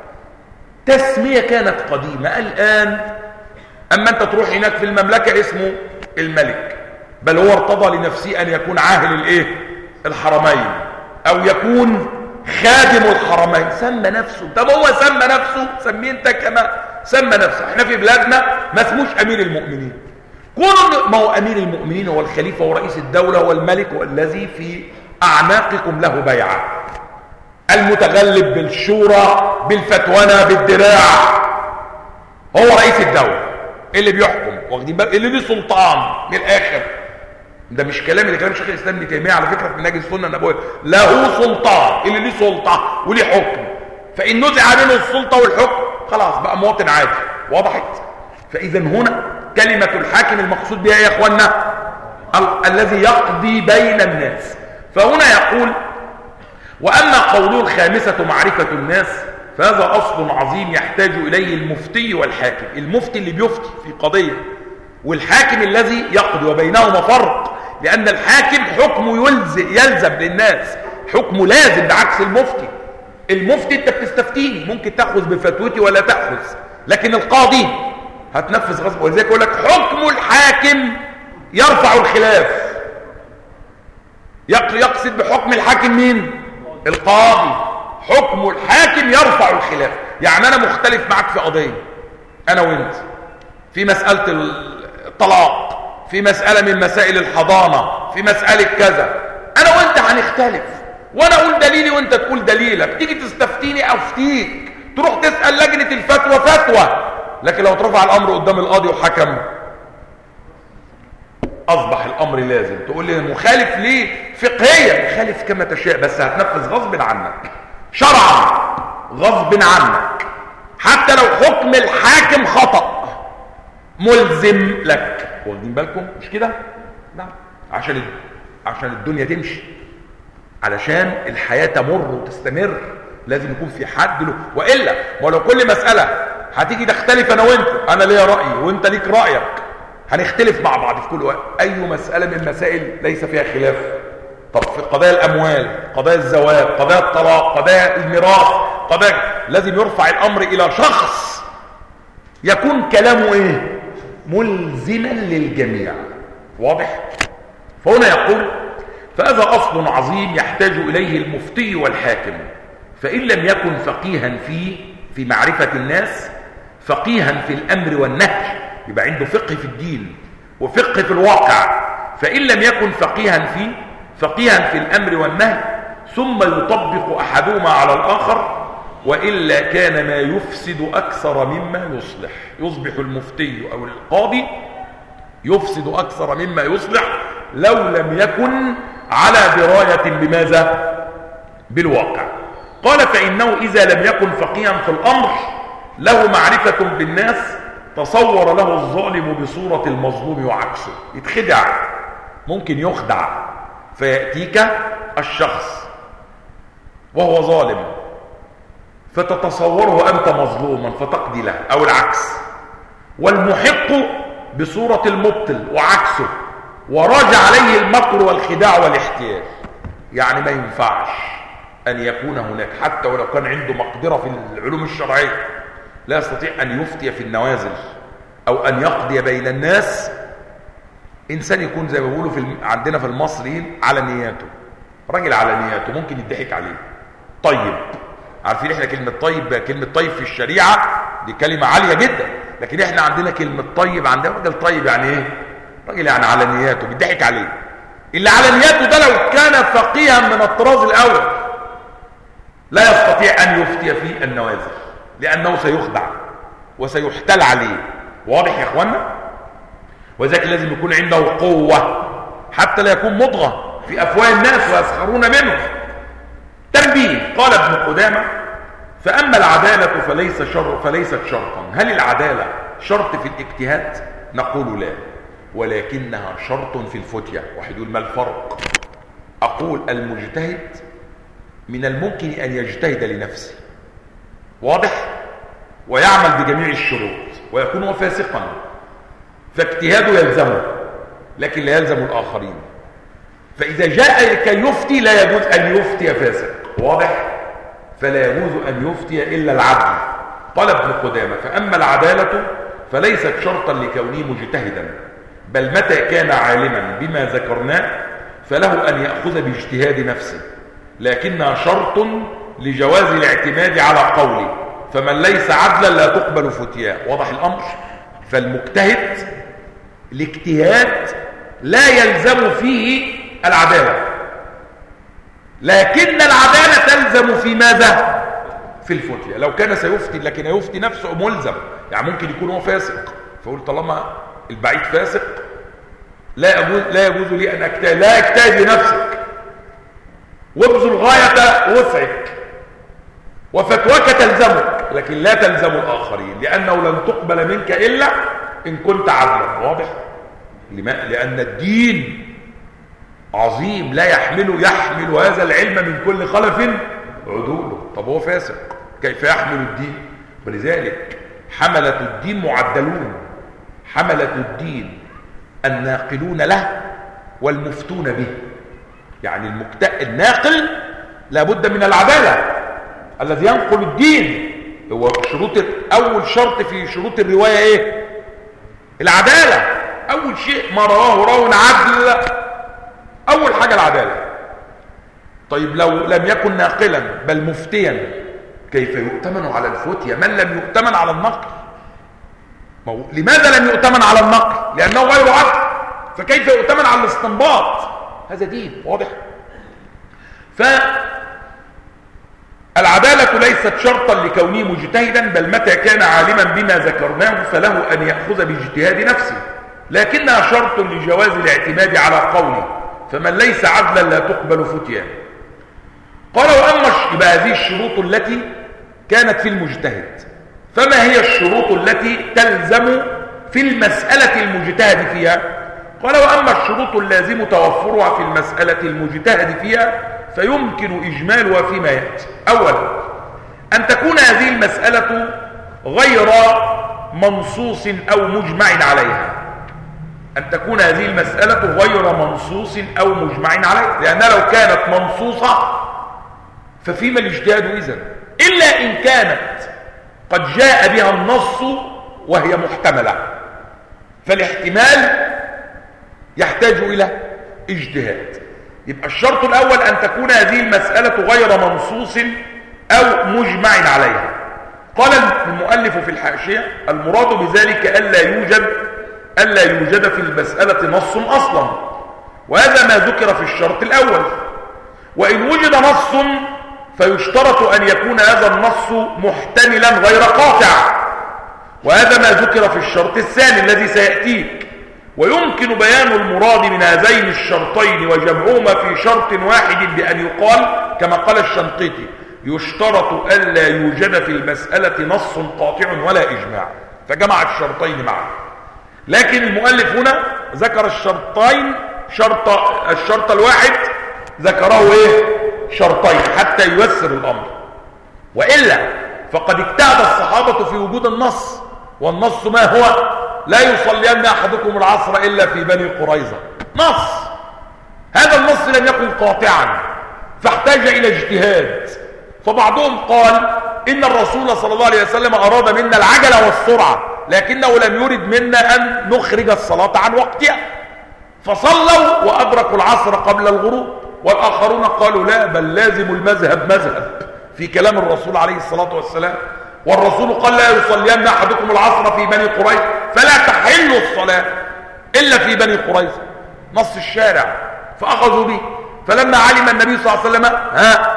تسمية كانت قديمة. الآن أما أنت تروح هناك في المملكة اسمه الملك، بل هو ارتضى لنفسه أن يكون عاهل الإيه؟ الحرمين، أو يكون خادم الحرمين. سمى نفسه. طب هو سمى نفسه، سميه أنت كما سمى نفسه. احنا في بلادنا ما اسموش أمير المؤمنين. كونوا ما هو أمير المؤمنين هو الخليفة ورئيس الدولة والملك والذي في أعناقكم له بيعة، المتغلب بالشورى بالفتوانة بالدراع، هو رئيس الدولة. اللي بيحكم، واخدين بالك، اللي ليه سلطان من الاخر. ده مش كلام اللي كلام شيخ الاسلام ابن تيميه على فكره في منهج السنه النبويه، له سلطان، اللي ليه سلطه وليه حكم، فان نزع منه السلطه والحكم خلاص بقى مواطن عادي. وضحت؟ فاذا هنا كلمه الحاكم المقصود بها يا اخوانا ال- الذي يقضي بين الناس. فهنا يقول: واما قوله الخامسه معرفه الناس فهذا اصل عظيم يحتاج اليه المفتي والحاكم. المفتي اللي بيفتي في قضيه، والحاكم الذي يقضي، وبينهما فرق، لأن الحاكم حكمه يلزم, يلزم للناس، حكمه لازم، بعكس المفتي. المفتي انت بتستفتيني، ممكن تأخذ بفتوتي ولا تأخذ، لكن القاضي هتنفذ غصب. ولذلك يقول لك حكم الحاكم يرفع الخلاف. يقصد بحكم الحاكم مين؟ القاضي. حكم الحاكم يرفع الخلاف. يعني أنا مختلف معك في قضية، أنا وانت، في مسألة الطلاق، في مسألة من مسائل الحضانة، في مسألة كذا، أنا وأنت هنختلف، وأنا أقول دليلي وأنت تقول دليلك، تيجي تستفتيني أفتيك، تروح تسأل لجنة الفتوى فتوى. لكن لو ترفع الأمر قدام القاضي وحكم أصبح الأمر لازم. تقول لي مخالف ليه؟ فقهيا مخالف كما تشاء، بس هتنفذ غصب عنك، شرعا غصب عنك، حتى لو حكم الحاكم خطأ ملزم لك. واخدين بالكم؟ مش كده؟ نعم، عشان عشان الدنيا تمشي، علشان الحياة تمر وتستمر، لازم يكون في حد له. وإلا ولو كل مسألة هتيجي تختلف أنا وأنت، أنا ليا رأيي وأنت ليك رأيك، هنختلف مع بعض في كل وقت. أي مسألة من مسائل ليس فيها خلاف. طب في قضايا الأموال، قضايا الزواج، قضايا الطلاق، قضايا الميراث، قضايا، لازم يرفع الأمر إلى شخص يكون كلامه إيه؟ ملزما للجميع. واضح؟ فهنا يقول: فهذا أصل عظيم يحتاج إليه المفتي والحاكم، فإن لم يكن فقيها فيه في معرفة الناس، فقيها في الأمر والنهي، يبقى عنده فقه في الدين وفقه في الواقع. فإن لم يكن فقيها فيه، فقيها في الأمر والنهي، ثم يطبق أحدهما على الآخر، وإلا كان ما يفسد أكثر مما يصلح. يصبح المفتي أو القاضي يفسد أكثر مما يصلح لو لم يكن على دراية بماذا؟ بالواقع. قال: فإنه إذا لم يكن فقيها في الأمر له معرفة بالناس، تصور له الظالم بصورة المظلوم وعكسه. يتخدع، ممكن يخدع، فيأتيك الشخص وهو ظالم فتتصوره أنت مظلوما فتقضي له، أو العكس. والمحق بصورة المبطل وعكسه، وراجع عليه المكر والخداع والاحتيال. يعني ما ينفعش أن يكون هناك، حتى ولو كان عنده مقدرة في العلوم الشرعية، لا يستطيع أن يفتي في النوازل أو أن يقضي بين الناس. إنسان يكون زي ما بيقولوا في عندنا في المصريين على نياته، راجل على نياته، ممكن يضحك عليه. طيب، عارفين احنا كلمة طيب، كلمة طيب في الشريعة دي كلمة عالية جدا، لكن احنا عندنا كلمة طيب، عندنا راجل طيب يعني ايه؟ راجل يعني على نياته، بيضحك عليه. اللي على نياته ده لو كان فقيها من الطراز الأول لا يستطيع أن يفتي في النوازل، لأنه سيخدع وسيحتل عليه. واضح يا اخوانا؟ وذلك لازم يكون عنده قوة حتى لا يكون مضغة في أفواه الناس ويسخرون منه. تنبيه: قال ابن قدامة: فأما العدالة فليس شر فليست شرطا. هل العدالة شرط في الاجتهاد؟ نقول لا، ولكنها شرط في الفتية. واحد يقول: ما الفرق؟ أقول: المجتهد من الممكن أن يجتهد لنفسه، واضح، ويعمل بجميع الشروط ويكون هو فاسقا، فاجتهاده يلزمه لكن لا يلزم الآخرين. فإذا جاء كي يفتي لا يجوز أن يفتي فاسق، واضح، فلا يجوز أن يفتي إلا العدل. قال ابن قدامة: فأما العدالة فليست شرطا لكونه مجتهدا، بل متى كان عالما بما ذكرناه فله أن يأخذ باجتهاد نفسه، لكنها شرط لجواز الاعتماد على قوله، فمن ليس عدلا لا تقبل فتياه. واضح الأمر؟ فالمجتهد الاجتهاد لا يلزم فيه العدالة، لكن العدالة تلزم في ماذا؟ في الفتية. لو كان سيفتي لكن يفتي نفسه ملزم، يعني ممكن يكون هو فاسق فقلت طالما البعيد فاسق لا يجوز لا يجوز لي ان اجتهد، لا اجتهد لنفسك وابذل غايه وسعك وفتواك تلزمك، لكن لا تلزم الاخرين، لانه لن تقبل منك الا ان كنت عدلا. واضح؟ لان الدين عظيم لا يحمل يحمل هذا العلم من كل خلف عدوله. طب هو فاسق كيف يحمل الدين؟ ولذلك حملة الدين معدلون، حملة الدين الناقلون له والمفتون به. يعني المكت... الناقل لابد من العدالة، الذي ينقل الدين هو شروط، أول شرط في شروط الرواية إيه؟ العدالة. أول شيء ما رواه راو عدل، أول حاجة العدالة. طيب لو لم يكن ناقلا بل مفتيا كيف يؤتمن على الفتية من لم يؤتمن على النقل؟ لماذا لم يؤتمن على النقل؟ لأنه غير عدل، فكيف يؤتمن على الاستنباط؟ هذا دين. واضح؟ فالعدالة ليست شرطا لكونه مجتهدا، بل متى كان عالما بما ذكرناه فله أن يأخذ باجتهاد نفسه، لكنها شرط لجواز الاعتماد على قوله، فمن ليس عدلا لا تقبل فتيا. قال وأما يبقى هذه الشروط التي كانت في المجتهد، فما هي الشروط التي تلزم في المسألة المجتهد فيها؟ قال وأما الشروط اللازم توفرها في المسألة المجتهد فيها فيمكن إجمالها فيما يأتي. أولا أن تكون هذه المسألة غير منصوص أو مجمع عليها، أن تكون هذه المسألة غير منصوص أو مجمع عليها، لأنها لو كانت منصوصة ففيما الاجتهاد إذن؟ إلا إن كانت قد جاء بها النص وهي محتملة، فالاحتمال يحتاج إلى اجتهاد. يبقى الشرط الأول أن تكون هذه المسألة غير منصوص أو مجمع عليها. قال المؤلف في الحاشية المراد بذلك ألا يوجد ألا يوجد في المسألة نص أصلا، وهذا ما ذكر في الشرط الأول. وإن وجد نص فيشترط أن يكون هذا النص محتملا غير قاطع، وهذا ما ذكر في الشرط الثاني الذي سيأتيك. ويمكن بيان المراد من هذين الشرطين وجمعهما في شرط واحد بأن يقال كما قال الشنقيطي يشترط ألا يوجد في المسألة نص قاطع ولا إجماع، فجمع الشرطين معا. لكن المؤلف هنا ذكر الشرطين، شرط الشرط الواحد ذكره ايه؟ شرطين حتى ييسر الأمر، وإلا فقد اجتهد الصحابة في وجود النص، والنص ما هو؟ لا يصلين أحدكم العصر إلا في بني قريظة، نص. هذا النص لم يكن قاطعا فاحتاج إلى اجتهاد، فبعضهم قال إن الرسول صلى الله عليه وسلم أراد منا العجلة والسرعة، لكنه لم يرد منا أن نخرج الصلاة عن وقتها، فصلوا وأدركوا العصر قبل الغروب. والآخرون قالوا لا، بل لازم المذهب مذهب في كلام الرسول عليه الصلاة والسلام، والرسول قال لا يصلين أحدكم العصر في بني قريظة، فلا تحل الصلاة إلا في بني قريظة، نص الشارع، فأخذوا به. فلما علم النبي صلى الله عليه وسلم ها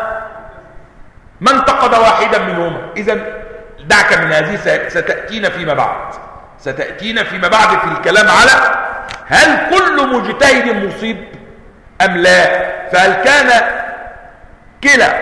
ما انتقد واحدا منهما. إذن دعك من هذه، ستأتينا فيما بعد ستأتينا فيما بعد في الكلام على هل كل مجتهد مصيب أم لا، فهل كان كلا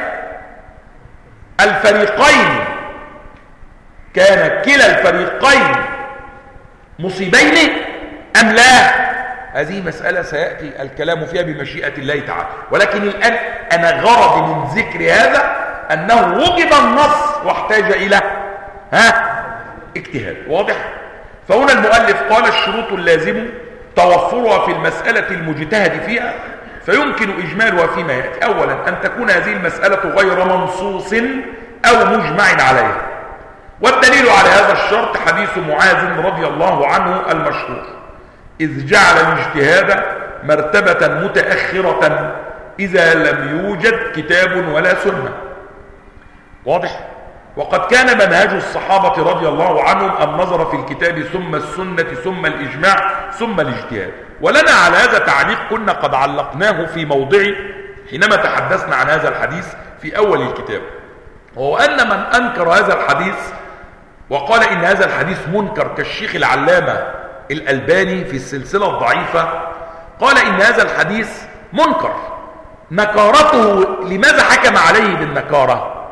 الفريقين كان كلا الفريقين مصيبين أم لا. هذه مسألة سيأتي الكلام فيها بمشيئة الله تعالى، ولكن الآن أنا غرضي من ذكر هذا أنه وجد النص واحتاج إلى ها اجتهاد. واضح؟ فهنا المؤلف قال الشروط اللازم توفرها في المسألة المجتهد فيها فيمكن إجمالها فيما يأتي. أولا أن تكون هذه المسألة غير منصوص أو مجمع عليها، والدليل على هذا الشرط حديث معاذ رضي الله عنه المشهور إذ جعل الاجتهاد مرتبة متأخرة إذا لم يوجد كتاب ولا سنة. واضح؟ وقد كان منهج الصحابة رضي الله عنهم النظر في الكتاب ثم السنة ثم الإجماع ثم الاجتهاد. ولنا على هذا تعليق كنا قد علقناه في موضع حينما تحدثنا عن هذا الحديث في أول الكتاب، وهو أن من أنكر هذا الحديث وقال إن هذا الحديث منكر كالشيخ العلامة الألباني في السلسلة الضعيفة قال إن هذا الحديث منكر. نكارته لماذا حكم عليه بالنكارة؟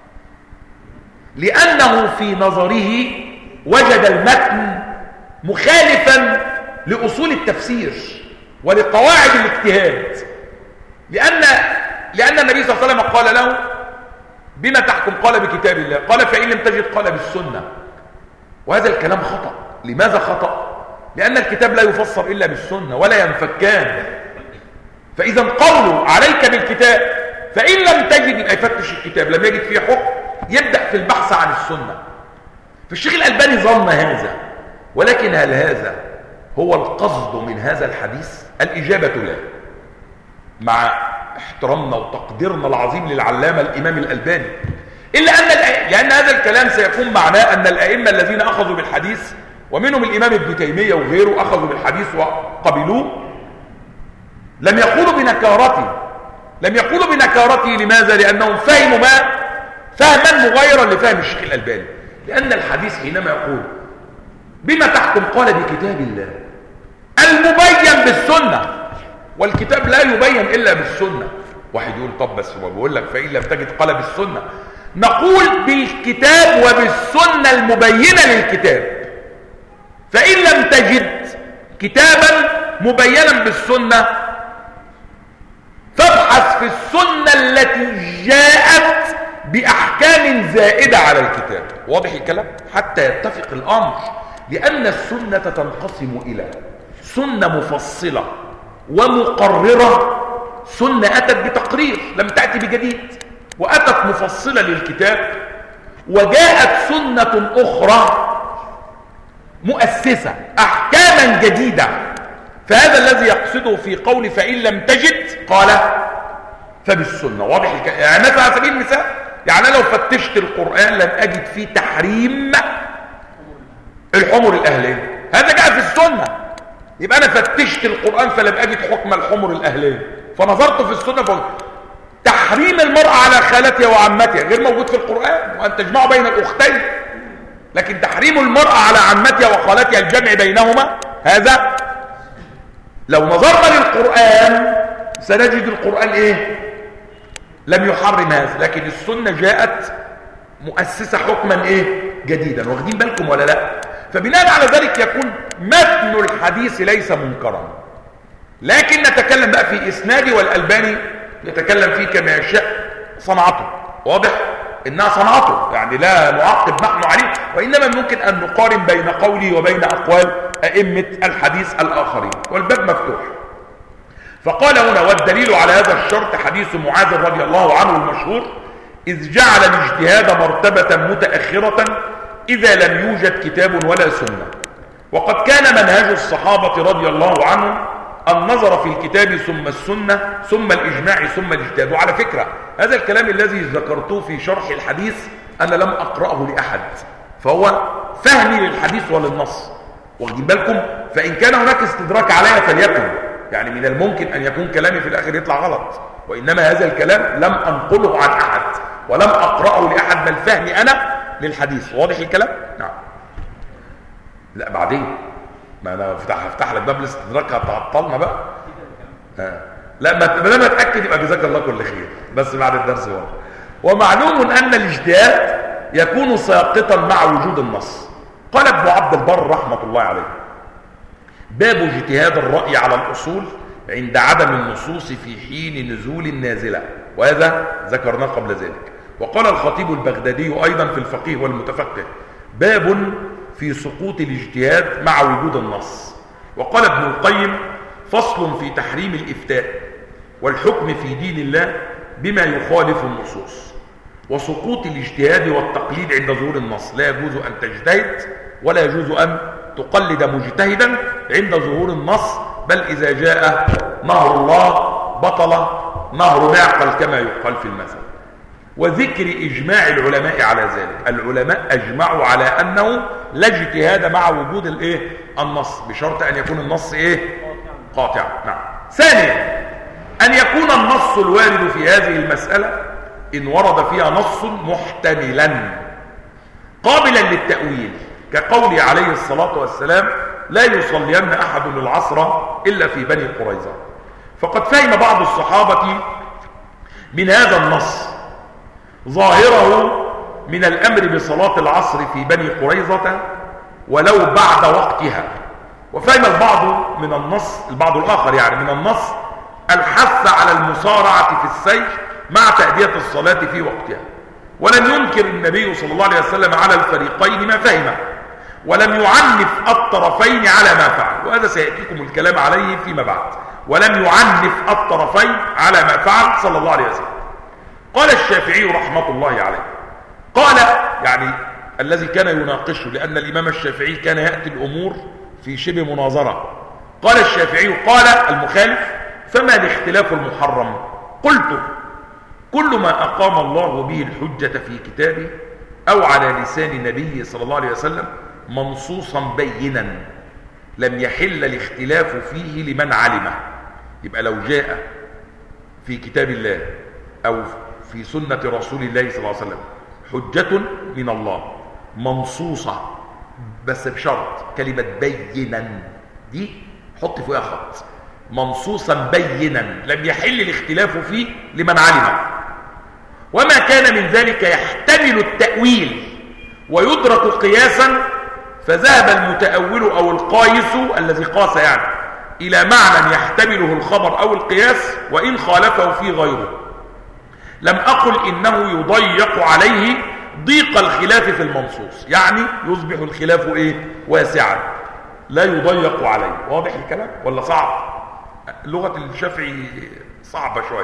لأنه في نظره وجد المتن مخالفا لأصول التفسير ولقواعد الاجتهاد، لأن لأن النبي صلى الله عليه وسلم قال له بما تحكم؟ قال بكتاب الله. قال فإن لم تجد قال بالسنة. وهذا الكلام خطأ. لماذا خطأ؟ لأن الكتاب لا يفسر إلا بالسنة ولا ينفكان. فإذا قولوا عليك بالكتاب فإن لم تجد يبقى يفتش الكتاب، لم يجد فيه حكم يبدأ في البحث عن السنة. فالشيخ الألباني ظن هذا، ولكن هل هذا هو القصد من هذا الحديث؟ الإجابة لا، مع احترامنا وتقديرنا العظيم للعلامة الإمام الألباني، إلا أن لأن هذا الكلام سيكون معناه أن الأئمة الذين أخذوا بالحديث ومنهم الإمام ابن تيمية وغيره أخذوا بالحديث وقبلوه لم يقولوا بنكارته. لم يقولوا بنكارته لماذا؟ لأنهم فهموا ما فهما مغايرا لفهم الشيخ الألباني. لأن الحديث حينما يقول بما تحكم قال بكتاب الله المبين بالسنة، والكتاب لا يبين إلا بالسنة. واحد يقول طب بس هو بيقول لك فإن لم تجد قال بالسنة، نقول بالكتاب وبالسنة المبينة للكتاب. فإن لم تجد كتابا مبينا بالسنة فابحث في السنة التي جاءت بأحكام زائدة على الكتاب. واضح الكلام؟ حتى يتفق الأمر، لأن السنة تنقسم إلى سنة مفصلة ومقررة، سنة أتت بتقرير لم تأتي بجديد وأتت مفصلة للكتاب، وجاءت سنة أخرى مؤسسة أحكاما جديدة. فهذا الذي يقصده في قول فإن لم تجد قال فبالسنة. واضح الكلام؟ يعني مثلا على سبيل المثال، يعني لو فتشت القرآن لن أجد فيه تحريم الحمر الأهلية، هذا جاء في السنة. يبقى أنا فتشت القرآن فلم أجد حكم الحمر الأهلية، فنظرت في السنة فقلت تحريم المرأة على خالتها وعمتها غير موجود في القرآن، وأن تجمعوا بين الأختين. لكن تحريم المرأة على عمتها وخالتها الجمع بينهما هذا لو نظرنا للقرآن سنجد القرآن إيه؟ لم يحرم هذا، لكن السنة جاءت مؤسسة حكما إيه؟ جديدا. واخدين بالكم ولا لا؟ فبناء على ذلك يكون متن الحديث ليس منكرا، لكن نتكلم بقى في إسناده، والألباني يتكلم فيه كما يشاء صنعته. واضح؟ إنها صنعته، يعني لا نعقب نحن عليه، وإنما ممكن أن نقارن بين قوله وبين أقوال أئمة الحديث الآخرين، والباب مفتوح. فقال هنا والدليل على هذا الشرط حديث معاذ رضي الله عنه المشهور إذ جعل الاجتهاد مرتبة متأخرة إذا لم يوجد كتاب ولا سنة. وقد كان منهج الصحابة رضي الله عنهم النظر في الكتاب ثم السنة ثم الإجماع ثم الاجتهاد. وعلى فكرة هذا الكلام الذي ذكرته في شرح الحديث أنا لم أقرأه لأحد، فهو فهمي للحديث وللنص. واخدين بالكم؟ فإن كان هناك استدراك عليها فليكن، يعني من الممكن أن يكون كلامي في الآخر يطلع غلط، وإنما هذا الكلام لم أنقله عن أحد ولم أقرأه لأحد، بل فهمي أنا للحديث. واضح الكلام؟ نعم. لا بعدين ما أنا هفتح هفتح لك باب الاستدراك هتعطلنا بقى. ها. لا ما دام اتأكد يبقى جزاك الله كل خير، بس بعد الدرس ورا. ومعلوم أن الاجتهاد يكون ساقطا مع وجود النص. قال ابن عبد البر رحمة الله عليه باب اجتهاد الرأي على الأصول عند عدم النصوص في حين نزول النازلة، وهذا ذكرناه قبل ذلك. وقال الخطيب البغدادي أيضا في الفقيه والمتفقه باب في سقوط الاجتهاد مع وجود النص. وقال ابن القيم فصل في تحريم الإفتاء والحكم في دين الله بما يخالف النصوص، وسقوط الاجتهاد والتقليد عند ظهور النص. لا يجوز أن تجتهد ولا يجوز أن تقلد مجتهدا عند ظهور النص، بل إذا جاء نهر الله بطل نهر معقل كما يقال في المثل. وذكر إجماع العلماء على ذلك، العلماء أجمعوا على أنه لا اجتهاد مع وجود الإيه؟ النص، بشرط أن يكون النص إيه؟ قاطع. نعم. ثانيا أن يكون النص الوارد في هذه المسألة إن ورد فيها نص محتملا، قابلا للتأويل، كقوله عليه الصلاة والسلام: لا يصلين أحد العصر إلا في بني قريظة. فقد فهم بعض الصحابة من هذا النص ظاهره من الأمر بصلاة العصر في بني قريظة ولو بعد وقتها، وفهم البعض من النص البعض الآخر يعني من النص الحث على المسارعة في السير مع تأدية الصلاة في وقتها. ولم ينكر النبي صلى الله عليه وسلم على الفريقين ما فهمه، ولم يعنف الطرفين على ما فعل، وهذا سيأتيكم الكلام عليه فيما بعد. ولم يعنف الطرفين على ما فعل صلى الله عليه وسلم. قال الشافعي رحمة الله عليه، قال يعني الذي كان يناقشه، لأن الإمام الشافعي كان يأتي الأمور في شبه مناظرة. قال الشافعي، قال المخالف: فما الاختلاف المحرم؟ قلت: كل ما أقام الله به الحجة في كتابه أو على لسان نبيه صلى الله عليه وسلم منصوصا بينا لم يحل الاختلاف فيه لمن علمه. يبقى لو جاء في كتاب الله أو في سنة رسول الله صلى الله عليه وسلم حجة من الله منصوصة، بس بشرط كلمة بينا دي حط فيها خط، منصوصا بينا لم يحل الاختلاف فيه لمن علمه، وما كان من ذلك يحتمل التأويل ويدرك قياسا فذهب المتأول أو القايس الذي قاس يعني إلى معنى يحتمله الخبر أو القياس وإن خالفه في غيره. لم أقل إنه يضيق عليه ضيق الخلاف في المنصوص، يعني يصبح الخلاف إيه؟ واسعا لا يضيق عليه. واضح الكلام ولا صعب؟ لغة الشافعي صعبة شوية.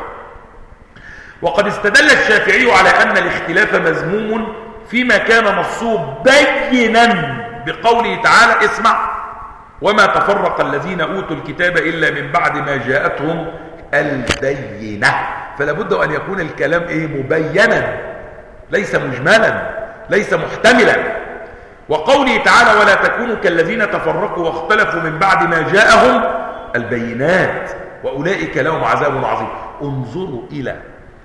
وقد استدل الشافعي على أن الاختلاف مذموم فيما كان نصه بينا بقوله تعالى: اسمع: وما تفرق الذين أوتوا الكتاب إلا من بعد ما جاءتهم البينة. فلا بد أن يكون الكلام إيه؟ مبينا، ليس مجملا، ليس محتملا. وقوله تعالى: ولا تكونوا كالذين تفرقوا واختلفوا من بعد ما جاءهم البينات وأولئك لهم عذاب عظيم. انظروا إلى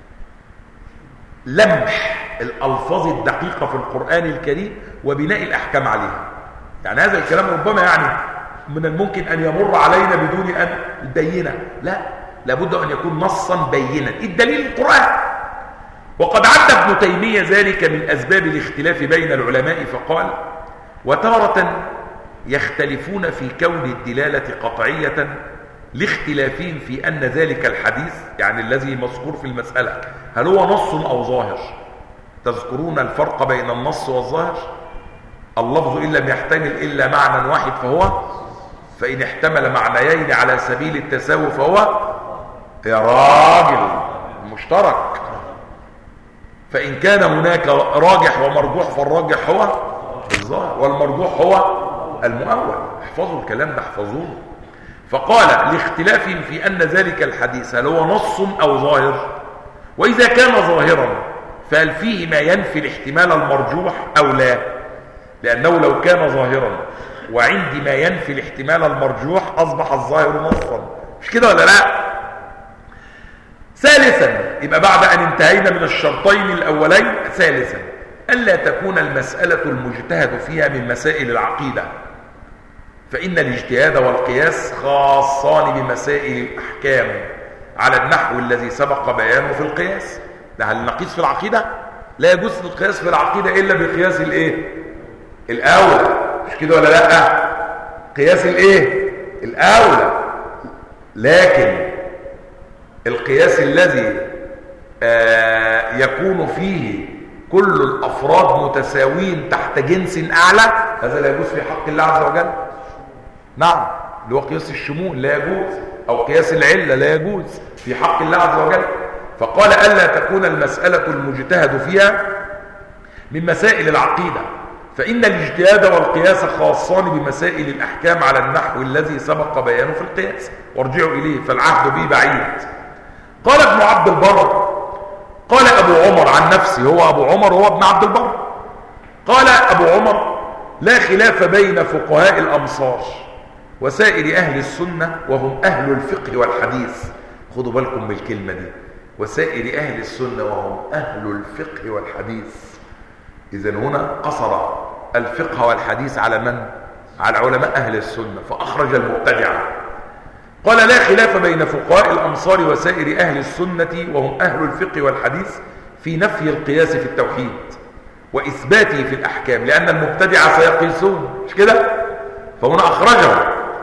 لمح الألفاظ الدقيقة في القرآن الكريم وبناء الأحكام عليها. يعني هذا الكلام ربما يعني من الممكن أن يمر علينا بدون أن يبينه، لا، لابد أن يكون نصا بينا. الدليل القرآن. وقد عد ابن تيمية ذلك من أسباب الاختلاف بين العلماء فقال: وتارة يختلفون في كون الدلالة قطعية لاختلافين في أن ذلك الحديث، يعني الذي مذكور في المسألة، هل هو نص أو ظاهر؟ تذكرون الفرق بين النص والظاهر؟ اللفظ إن لم يحتمل إلا معنى واحد فهو، فإن احتمل معنيين على سبيل التساوي فهو يا راجل مشترك. فإن كان هناك راجح ومرجوح فالراجح هو الظاهر والمرجوح هو المؤول. احفظوا الكلام ده، احفظوه. فقال: لاختلاف في أن ذلك الحديث هل هو نص أو ظاهر؟ وإذا كان ظاهرا فهل فيه ما ينفي الاحتمال المرجوح أو لا؟ لأنه لو كان ظاهرا وعندي ما ينفي الاحتمال المرجوح أصبح الظاهر نصا، مش كده ولا لا؟ ثالثا، يبقى بعد أن انتهينا من الشرطين الأولين، ثالثا ألا تكون المسألة المجتهد فيها من مسائل العقيدة، فإن الاجتهاد والقياس خاصان بمسائل الأحكام على النحو الذي سبق بيانه في القياس. ده هل نقيس في العقيدة؟ لا يجوز القياس في العقيدة إلا بقياس الإيه؟ الأولى، مش كده ولا لا؟ قياس الإيه؟ الأولى. لكن القياس الذي آه يكون فيه كل الأفراد متساوين تحت جنس أعلى، هذا لا يجوز في حق الله عز وجل. نعم، اللي هو قياس الشمول لا يجوز، أو قياس العلة لا يجوز في حق الله عز وجل. فقال: ألا تكون المسألة المجتهد فيها من مسائل العقيدة، فإن الاجتهاد والقياس خاصان بمسائل الأحكام على النحو الذي سبق بيانه في القياس، وارجعوا إليه فالعهد به بعيد. قال ابن عبد البر: قال أبو عمر عن نفسه، هو أبو عمر هو ابن عبد البر، قال أبو عمر: لا خلاف بين فقهاء الأمصار وسائر أهل السنة وهم أهل الفقه والحديث. خدوا بالكم بالكلمة دي، وسائر أهل السنة وهم أهل الفقه والحديث. إذن هنا قصر الفقه والحديث على من؟ على علماء أهل السنة، فأخرج المبتدعة. قال لا خلاف بين فقهاء الأمصار وسائر أهل السنة وهم أهل الفقه والحديث في نفي القياس في التوحيد وإثباته في الأحكام، لأن المبتدعة سيقيسون، مش كده؟ فهنا أخرجه.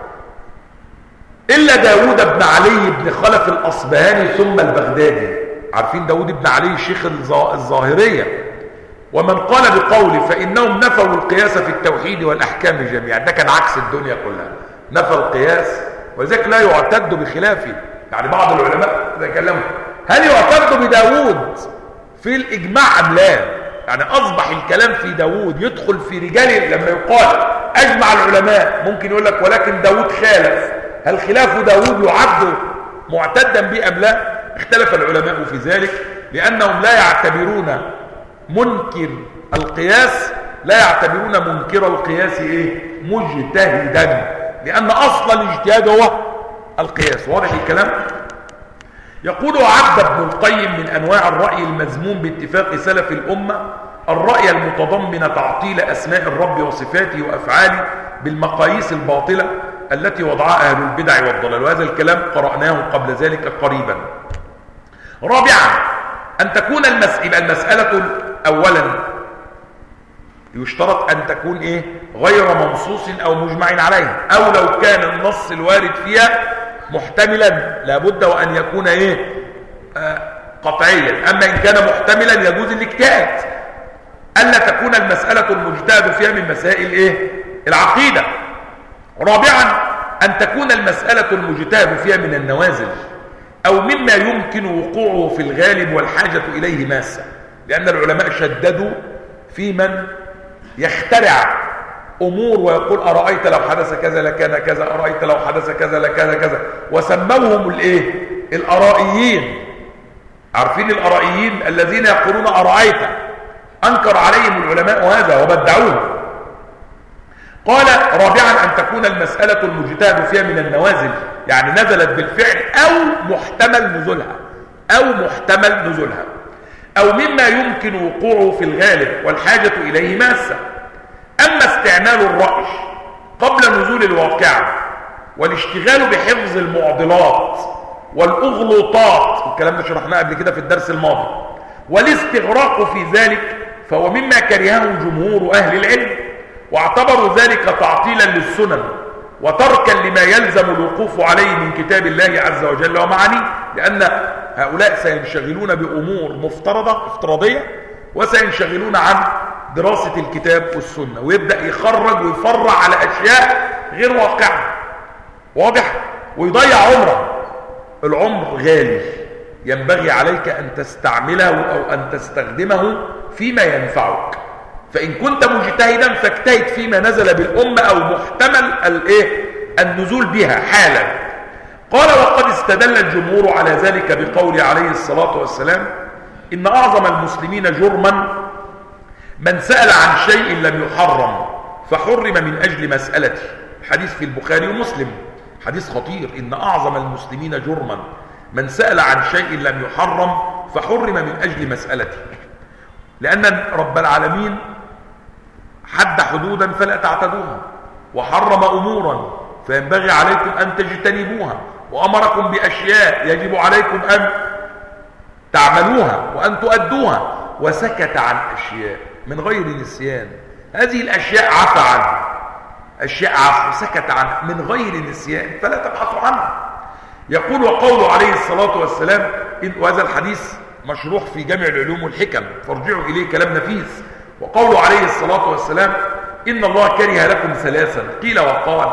إلا داود بن علي بن خلف الأصبهاني ثم البغدادي. عارفين داود بن علي الشيخ الظاهرية، ومن قال بقوله فإنهم نفوا القياس في التوحيد والأحكام جميعا. ده كان عكس الدنيا كلها، نفى القياس، ولذلك لا يعتد بخلافه. يعني بعض العلماء تكلموا هل يعتد بداود في الإجماع أم لا؟ يعني أصبح الكلام في داود يدخل في رجال. لما يقال أجمع العلماء، ممكن يقول لك ولكن داود خالف، هل خلاف داود يعد معتدا به أم لا؟ اختلف العلماء في ذلك، لأنهم لا يعتبرون منكر القياس لا يعتبرون منكر القياس ايه؟ مجتهدا، لأن أصل الاجتهاد هو القياس. واضح الكلام؟ يقول عبد بن القيم من أنواع الرأي المذموم باتفاق سلف الأمة الرأي المتضمن تعطيل أسماء الرب وصفاته وأفعاله بالمقاييس الباطلة التي وضعها أهل البدع والضلال، وهذا الكلام قرأناه قبل ذلك قريبا. رابعا أن تكون المسألة المسألة أولا يشترط أن تكون إيه؟ غير منصوص أو مجمع عليه، أو لو كان النص الوارد فيها محتملا لابد وأن يكون إيه؟ آه قطعيا. أما إن كان محتملا يجوز الاجتهاد. ألا تكون المسألة المجتهد فيها من مسائل إيه؟ العقيدة. رابعا أن تكون المسألة المجتهد فيها من النوازل أو مما يمكن وقوعه في الغالب والحاجة إليه ماسة، لأن العلماء شددوا في من يخترع أمور ويقول أرأيت لو حدث كذا لكان كذا، أرأيت لو حدث كذا لكان كذا، وسموهم الإيه؟ الأرائيين. عارفين الأرائيين الذين يقولون أرأيت؟ أنكر عليهم العلماء هذا وبدعوه. قال رابعا أن تكون المسألة المجتهد فيها من النوازل، يعني نزلت بالفعل أو محتمل نزولها أو محتمل نزولها أو مما يمكن وقوعه في الغالب والحاجة إليه ماسة. أما استعمال الرأي قبل نزول الواقعة والاشتغال بحفظ المعضلات والأغلوطات، الكلام ده شرحناه قبل كده في الدرس الماضي، والاستغراق في ذلك، فهو مما كرهه جمهور أهل العلم، واعتبروا ذلك تعطيلا للسنن وتركا لما يلزم الوقوف عليه من كتاب الله عز وجل ومعانيه، لأن هؤلاء سينشغلون بأمور مفترضة افتراضية وسينشغلون عن دراسة الكتاب والسنة، ويبدأ يخرج ويفرع على أشياء غير واقعة. واضح؟ ويضيع عمره. العمر غالي، ينبغي عليك أن تستعمله أو أن تستخدمه فيما ينفعك. فإن كنت مجتهدا فاجتهد فيما نزل بالأمة أو محتمل الايه النزول بها حالا. قال وقد استدل الجمهور على ذلك بقول عليه الصلاة والسلام إن أعظم المسلمين جرما من سأل عن شيء لم يحرم فحرم من أجل مسألته. حديث في البخاري ومسلم، حديث خطير. إن أعظم المسلمين جرما من سأل عن شيء لم يحرم فحرم من أجل مسألته، لأن رب العالمين حد حدودا فلا تعتدوها، وحرم أمورا فينبغي عليكم أن تجتنبوها، وأمركم بأشياء يجب عليكم أن تعملوها وأن تؤدوها، وسكت عن أشياء من غير نسيان. هذه الأشياء عفى عنها، أشياء عفى سكت عنها من غير نسيان فلا تبحثوا عنها. يقول وقوله عليه الصلاة والسلام، وهذا الحديث مشروح في جامع العلوم والحكم فارجعوا إليه، كلام نفيس. وقوله عليه الصلاة والسلام إن الله كره لكم ثلاثا قيل وقال،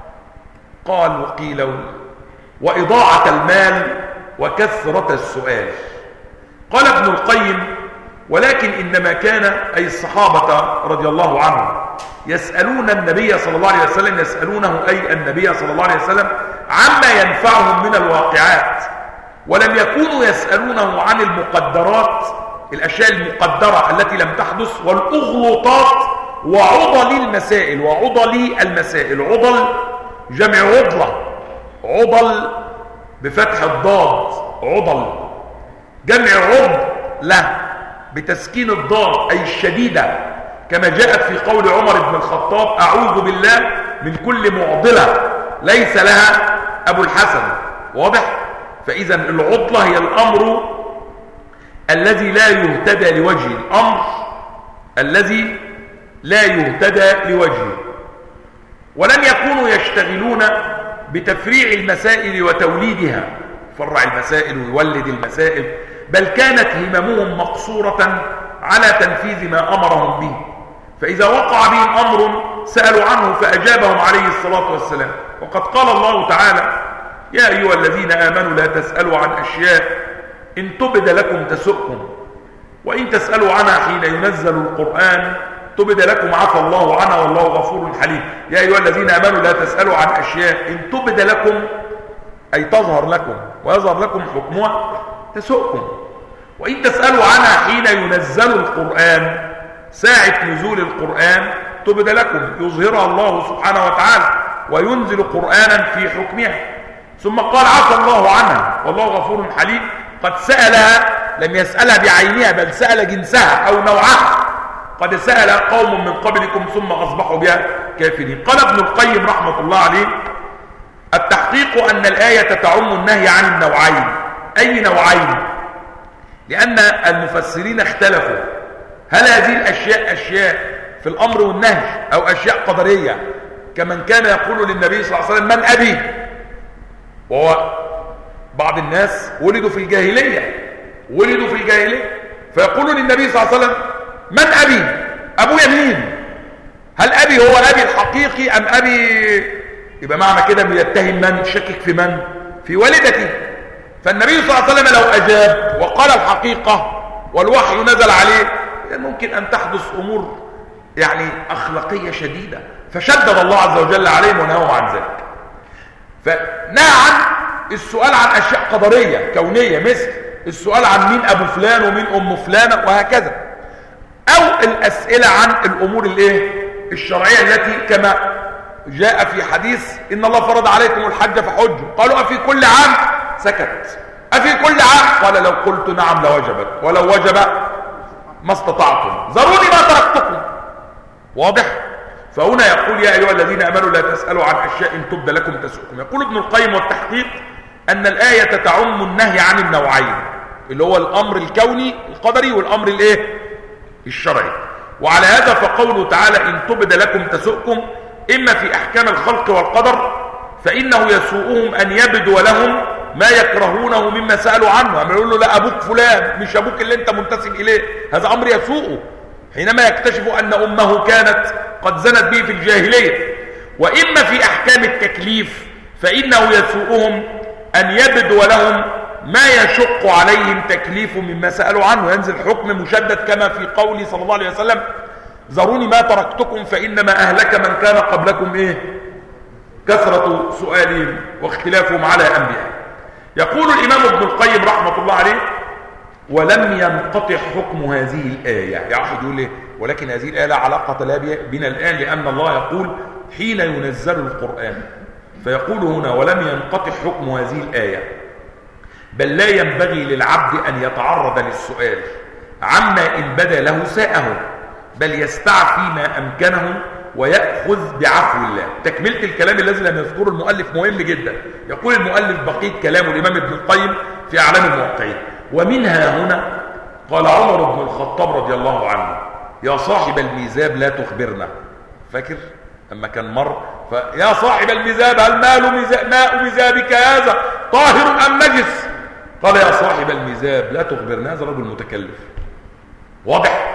قال وقيل، وإضاعة المال وكثرة السؤال. قال ابن القيم ولكن إنما كان أي الصحابة رضي الله عنهم يسألون النبي صلى الله عليه وسلم، يسألونه أي النبي صلى الله عليه وسلم عما ينفعهم من الواقعات، ولم يكونوا يسألونه عن المقدرات، الأشياء المقدرة التي لم تحدث، والأغلوطات وعضل المسائل. وعضل المسائل، عضل جمع عضلة، عضل بفتح الضاد، عضل جمع عضلة بتسكين الضاد أي الشديدة، كما جاءت في قول عمر بن الخطاب: أعوذ بالله من كل معضلة ليس لها أبو الحسن. واضح؟ فإذا العطلة هي الأمر الذي لا يهتدى لوجهه، الأمر الذي لا يهتدى لوجهه. ولم يكونوا يشتغلون بتفريع المسائل وتوليدها، فرع المسائل ويولد المسائل، بل كانت هممهم مقصورة على تنفيذ ما أمرهم به، فإذا وقع بهم أمر سألوا عنه فأجابهم عليه الصلاة والسلام. وقد قال الله تعالى: يا أيها الذين آمنوا لا تسألوا عن أشياء إن تبد لكم تسؤكم وإن تسألوا عنها حين ينزل القرآن تبد لكم عفى الله عنها والله غفور حليم. يا أيها الذين آمنوا لا تسألوا عن أشياء إن تبد لكم أي تظهر لكم ويظهر لكم حكمها تسؤكم، وإن تسألوا عنها حين ينزل القرآن ساعة نزول القرآن تبد لكم، يظهرها الله سبحانه وتعالى وينزل قرآنا في حكمها. ثم قال: عفى الله عنها والله غفور حليم. قد سألها، لم يسألها بعينها بل سأل جنسها أو نوعها. قد سأل قوم من قبلكم ثم أصبحوا بها كافرين. قال ابن القيم رحمة الله عليه: التحقيق أن الآية تعم النهي عن النوعين. أي نوعين؟ لأن المفسرين اختلفوا، هل هذه الأشياء أشياء في الأمر والنهي أو أشياء قدرية، كمن كان يقول للنبي صلى الله عليه وسلم: من أبي؟ وهو بعض الناس ولدوا في الجاهلية ولدوا في الجاهلية فيقول للنبي صلى الله عليه وسلم: من أبي؟ أبويا مين؟ هل أبي هو أبي الحقيقي أم أبي؟ يبقى معنى كده بيتهم من؟ شكك في من؟ في والدته. فالنبي صلى الله عليه وسلم لو أجاب وقال الحقيقة والوحي نزل عليه ممكن أن تحدث أمور يعني أخلاقية شديدة، فشدد الله عز وجل عليهم ونهوا عن ذلك. فنهى عن السؤال عن أشياء قدرية كونية، مثل السؤال عن مين أبو فلان ومين أم فلانة وهكذا، أو الأسئلة عن الأمور الايه الشرعية التي كما جاء في حديث: إن الله فرض عليكم الحج فحجوا. قالوا: أفي كل عام؟ سكت. أفي كل عام؟ قال: لو قلت نعم لوجبت ولو وجب ما استطعتم، ذروني ما تركتكم. واضح؟ فهنا يقول: يا أيها الذين آمنوا لا تسألوا عن أشياء إن تبد لكم تسؤكم. يقول ابن القيم: والتحقيق أن الآية تعم النهي عن النوعين، اللي هو الأمر الكوني القدري والأمر الايه الشرعي. وعلى هذا فقوله تعالى: إن تبد لكم تسؤكم، إما في أحكام الخلق والقدر فإنه يسوءهم أن يبدو لهم ما يكرهونه مما سألوا عنه. أما يقول له: لا أبوك فلان مش أبوك اللي أنت منتسب إليه، هذا أمر يسوءه حينما يكتشف أن أمه كانت قد زنت به في الجاهلية. وإما في أحكام التكليف فإنه يسوءهم أن يبدو لهم ما يشق عليهم تكليف مما سألوا عنه، ينزل حكم مشدد كما في قوله صلى الله عليه وسلم: ذروني ما تركتكم فإنما أهلك من كان قبلكم إيه؟ كثرة سؤالهم واختلافهم على أنبياء. يقول الإمام ابن القيم رحمة الله عليه: ولم ينقطع حكم هذه الآية. يعني واحد يقول ليه ولكن هذه الآية لا علاقة لا بنا الآن، لأن الله يقول حين ينزل القرآن، فيقول هنا: ولم ينقطع حكم هذه الآية، بل لا ينبغي للعبد أن يتعرض للسؤال عما إن بدا له ساءه، بل يستعفي ما أمكنه ويأخذ بعفو الله. تكملة الكلام الذي لم يذكره المؤلف مهم جدا. يقول المؤلف بقية كلام الإمام ابن القيم في أعلام الموقعين: ومنها هنا قال عمر بن الخطاب رضي الله عنه: يا صاحب الميزاب لا تخبرنا. فاكر لما كان مر فيا صاحب الميزاب هل مال ميزاب ماء ميزابك هذا طاهر أم نجس؟ قال: يا صاحب الميزاب لا تخبرنا. هذا رجل متكلف. واضح؟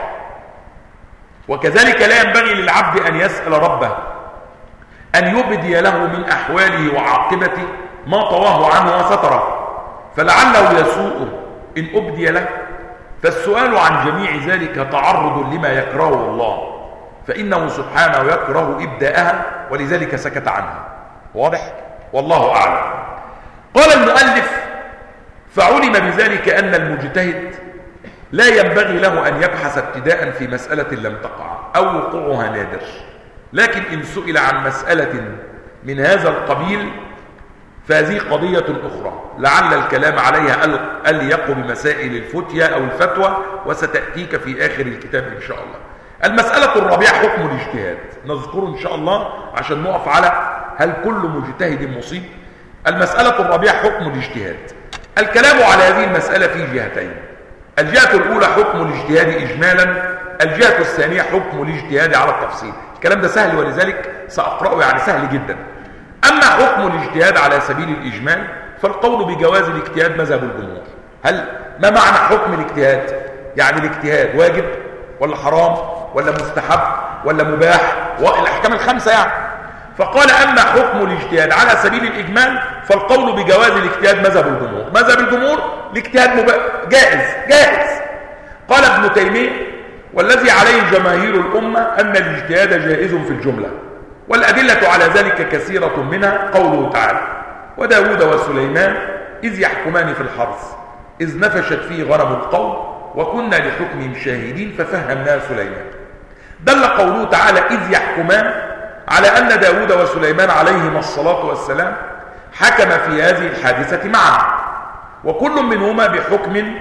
وكذلك لا ينبغي للعبد أن يسأل ربه أن يبدي له من أحواله وعاقبته ما طواه عنه وستره، فلعله يسوءه إن أبدي له. فالسؤال عن جميع ذلك تعرض لما يكرهه الله، فإنه سبحانه يكره إبداءها ولذلك سكت عنها. واضح؟ والله أعلم. قال المؤلف: فعلم بذلك أن المجتهد لا ينبغي له أن يبحث ابتداء في مسألة لم تقع أو وقوعها نادر، لكن إن سئل عن مسألة من هذا القبيل فهذه قضية أخرى لعل الكلام عليها أليق بمسائل الفتية أو الفتوى، وستأتيك في آخر الكتاب إن شاء الله. المسألة الرابعة حكم الاجتهاد، نذكره إن شاء الله عشان نقف على هل كل مجتهد مصيب. المسألة الرابعة حكم الاجتهاد. الكلام على هذه المسألة في جهتين: الجهة الأولى حكم الاجتهاد إجمالا، الجهة الثانية حكم الاجتهاد على التفصيل. الكلام ده سهل ولذلك سأقرأه، يعني سهل جدا. أما حكم الاجتهاد على سبيل الإجمال فالقول بجواز الاجتهاد مذهب الجمهور. هل ما معنى حكم الاجتهاد؟ يعني الاجتهاد واجب ولا حرام ولا مستحب ولا مباح، والأحكام الخمسة يعني. فقال أما حكم الاجتهاد على سبيل الإجمال فالقول بجواز الاجتهاد مذهب الجمهور. مذهب الجمهور الاجتهاد مبا... جائز جائز. قال ابن تيمية: والذي عليه جماهير الأمة أن الاجتهاد جائز في الجملة، والأدلة على ذلك كثيرة، منها قوله تعالى: وداود وسليمان إذ يحكمان في الحرث إذ نفشت فيه غنم القوم وكنا لحكمهم شاهدين ففهمنا سليمان. دل قوله تعالى إذ يحكمان على أن داود وسليمان عليهما الصلاة والسلام حكم في هذه الحادثة معا، وكل منهما بحكم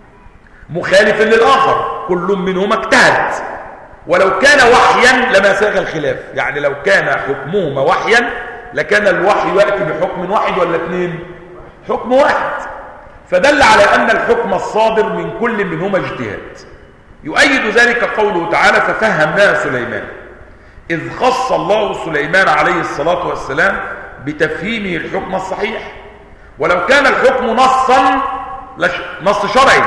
مخالف للآخر، كل منهما اجتهد، ولو كان وحيا لما ساغ الخلاف. يعني لو كان حكمهما وحيا لكان الوحي يأتي بحكم واحد ولا اثنين؟ حكم واحد. فدل على أن الحكم الصادر من كل منهما اجتهاد. يؤيد ذلك قوله تعالى: ففهمنا سليمان، إذ خص الله سليمان عليه الصلاة والسلام بتفهيمه الحكم الصحيح. ولو كان الحكم نصا لش... نص شرعي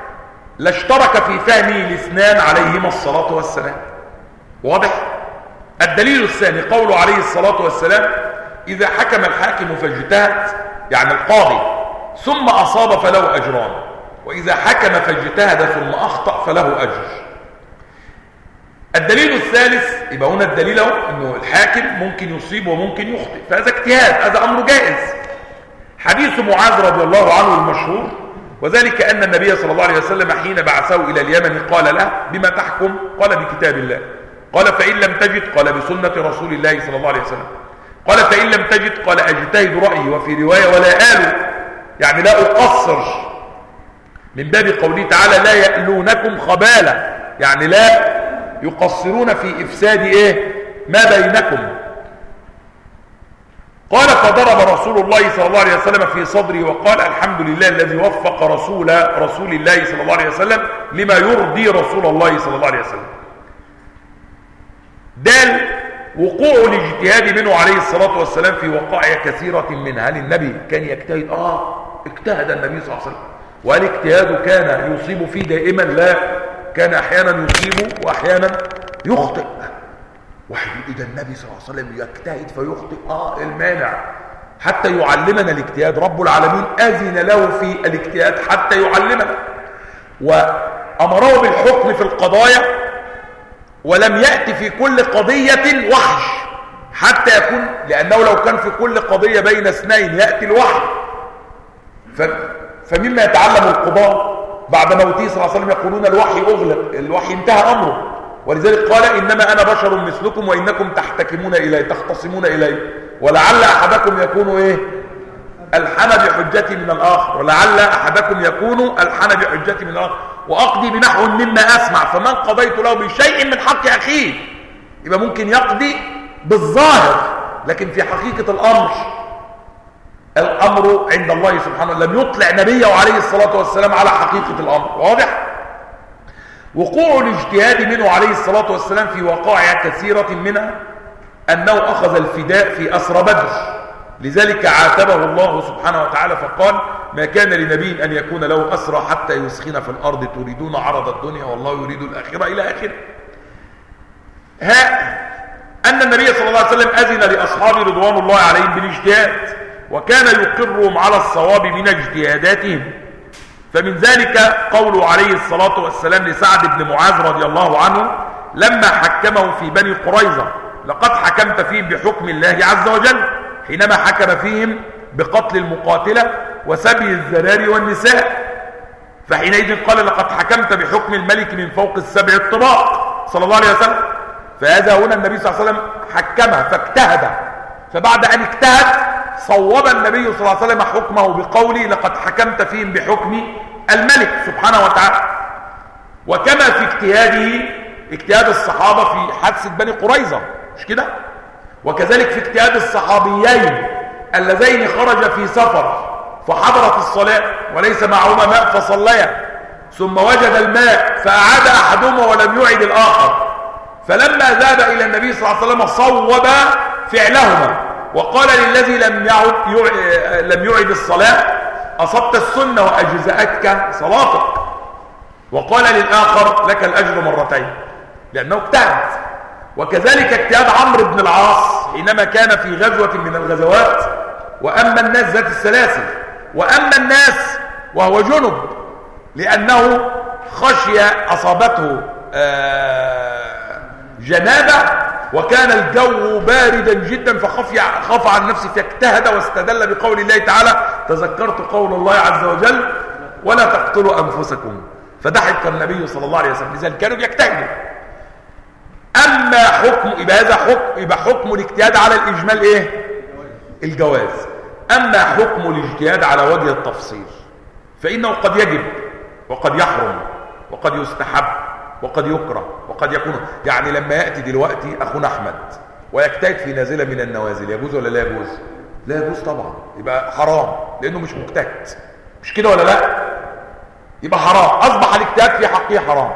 لاشترك في فهمه الاثنان عليهما الصلاة والسلام. واضح؟ الدليل الثاني قوله عليه الصلاة والسلام: إذا حكم الحاكم فاجتهد، يعني القاضي، ثم أصاب فله أجران، وإذا حكم فاجتهد ثم أخطأ فله أجر. الدليل الثالث، يبقى هنا الدليل اهو انه الحاكم ممكن يصيب وممكن يخطئ، فهذا اجتهاد، هذا امر جائز. حديث معاذ رضي الله عنه المشهور، وذلك ان النبي صلى الله عليه وسلم حين بعثه الى اليمن قال له: بما تحكم؟ قال: بكتاب الله. قال: فان لم تجد؟ قال: بسنة رسول الله صلى الله عليه وسلم. قال: فان لم تجد؟ قال: اجتهد رأيي. وفي رواية: ولا آل، يعني لا اقصر، من باب قوله تعالى: لا يألونكم خبالا، يعني لا يقصرون في إفساد إيه؟ ما بينكم. قال: فضرب رسول الله صلى الله عليه وسلم في صدري وقال: الحمد لله الذي وفق رسول رسول الله صلى الله عليه وسلم لما يرضي رسول الله صلى الله عليه وسلم. دال وقوع الاجتهاد منه عليه الصلاة والسلام في وقائع كثيرة منها. هل النبي كان يجتهد؟ آه اجتهد النبي صلى الله عليه وسلم. وهل اجتهاده كان يصيب فيه دائما؟ لا، كان احيانا يصيب واحيانا يخطئ. واحد اذا النبي صلى الله عليه وسلم يجتهد فيخطئ، اه المانع حتى يعلمنا الاجتهاد. رب العالمين اذن له في الاجتهاد حتى يعلمنا، وامره بالحكم في القضايا، ولم يأتي في كل قضية وحي حتى يكون، لانه لو كان في كل قضية بين اثنين يأتي الوحي. ف... فمما يتعلم القضاء بعد موته صلى الله عليه وسلم يقولون الوحي أغلق، الوحي انتهى أمره. ولذلك قال: إنما أنا بشر مثلكم وإنكم تحتكمون إلي، تختصمون إلي، ولعل أحدكم يكون إيه؟ ألحن بحجتي من الآخر، ولعل أحدكم يكون ألحن بحجتي من الآخر، وأقضي بنحو مما أسمع، فمن قضيت له بشيء من حق أخيه. يبقى ممكن يقضي بالظاهر، لكن في حقيقة الأمر الأمر عند الله سبحانه لم يطلع نبيه عليه الصلاة والسلام على حقيقة الأمر. واضح؟ وقوع الاجتهاد منه عليه الصلاة والسلام في وقائع كثيرة منها أنه أخذ الفداء في أسرى بدر، لذلك عاتبه الله سبحانه وتعالى فقال: ما كان لنبي أن يكون له أسرى حتى يسخن في الأرض تريدون عرض الدنيا والله يريد الآخرة إلى آخره. ها أن النبي صلى الله عليه وسلم أذن لأصحابه رضوان الله عليهم بالاجتهاد، وكان يقرهم على الصواب من اجتهاداتهم. فمن ذلك قوله عليه الصلاة والسلام لسعد بن معاذ رضي الله عنه لما حكمه في بني قريظة: لقد حكمت فيهم بحكم الله عز وجل، حينما حكم فيهم بقتل المقاتلة وسبي الذراري والنساء. فحينئذ قال: لقد حكمت بحكم الملك من فوق السبع الطباق صلى الله عليه وسلم. فهذا هنا النبي صلى الله عليه وسلم حكمه فاجتهد، فبعد أن اجتهد صوب النبي صلى الله عليه وسلم حكمه بقوله لقد حكمت فيهم بحكم الملك سبحانه وتعالى. وكما في اجتهاده اجتهاد الصحابة في حادثة بني قريظة، مش كده؟ وكذلك في اجتهاد الصحابيين اللذين خرج في سفر فحضرت الصلاة وليس معهما ماء فصليا، ثم وجد الماء فأعاد أحدهما ولم يعد الآخر، فلما ذهب إلى النبي صلى الله عليه وسلم صوب فعلهما وقال للذي لم يعد لم يعد الصلاة أصبت السنة وأجزأتك صلاتك، وقال للآخر لك الأجر مرتين لأنه اجتهد. وكذلك اجتهاد عمرو بن العاص حينما كان في غزوة من الغزوات وأما الناس ذات السلاسل، وأما الناس وهو جنب لأنه خشي أصابته جنابة وكان الجو باردا جدا فخفي خاف عن نفسه فاجتهد واستدل بقول الله تعالى تذكرت قول الله عز وجل ولا تقتلوا أنفسكم فضحك النبي صلى الله عليه وسلم. لذلك كانوا بيجتهدوا. أما حكم يبقى هذا حكم يبقى حكم الاجتهاد على الإجمال إيه؟ الجواز. أما حكم الاجتهاد على وجه التفصيل فإنه قد يجب وقد يحرم وقد يستحب وقد يكره وقد يكون، يعني لما يأتي دلوقتي أخونا أحمد ويجتهد في نازلة من النوازل يجوز ولا لا يجوز؟ لا يجوز طبعا، يبقى حرام لأنه مش مجتهد، مش كده ولا لا؟ يبقى حرام، أصبح الاجتهاد في حقه حرام.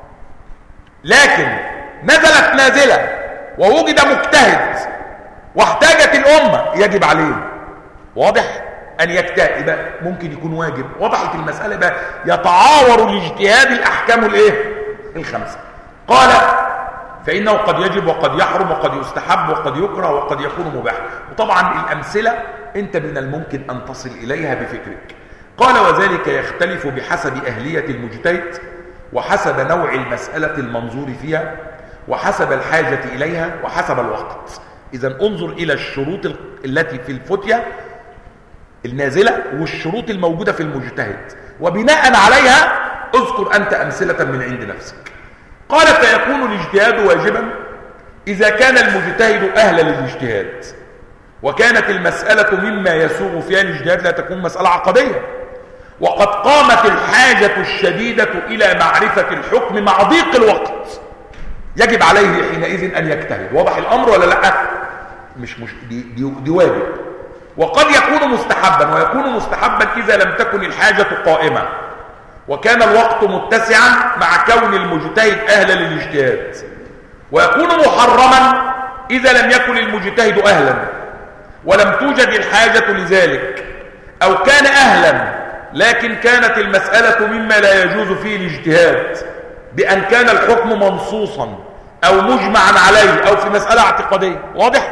لكن نزلت نازلة ووجد مجتهد واحتاجت الأمة يجب عليه، واضح؟ أن يجتهد يبقى ممكن يكون واجب، وضحت المسألة بقى يتعاور الاجتهاد الأحكام الإيه؟ الخمسة. قال فإنه قد يجب وقد يحرم وقد يستحب وقد يكره وقد يكون مباح. وطبعا الأمثلة أنت من الممكن أن تصل إليها بفكرك. قال وذلك يختلف بحسب أهلية المجتهد وحسب نوع المسألة المنظور فيها وحسب الحاجة إليها وحسب الوقت. إذن انظر إلى الشروط التي في الفتية النازلة والشروط الموجودة في المجتهد وبناء عليها اذكر أنت أمثلة من عند نفسك. قال فيكون الاجتهاد واجبا إذا كان المجتهد أهلا للاجتهاد وكانت المسألة مما يسوغ فيها الاجتهاد لا تكون مسألة عقدية وقد قامت الحاجة الشديدة إلى معرفة الحكم مع ضيق الوقت يجب عليه حينئذ أن يجتهد. واضح الأمر ولا لا؟ مش مش دي, دي, دي واجب. وقد يكون مستحبا ويكون مستحبا إذا لم تكن الحاجة قائمة وكان الوقت متسعا مع كون المجتهد أهلا للاجتهاد، ويكون محرما إذا لم يكن المجتهد أهلا ولم توجد الحاجة لذلك، أو كان أهلا لكن كانت المسألة مما لا يجوز فيه الاجتهاد بأن كان الحكم منصوصا أو مجمعا عليه أو في مسألة اعتقادية. واضح؟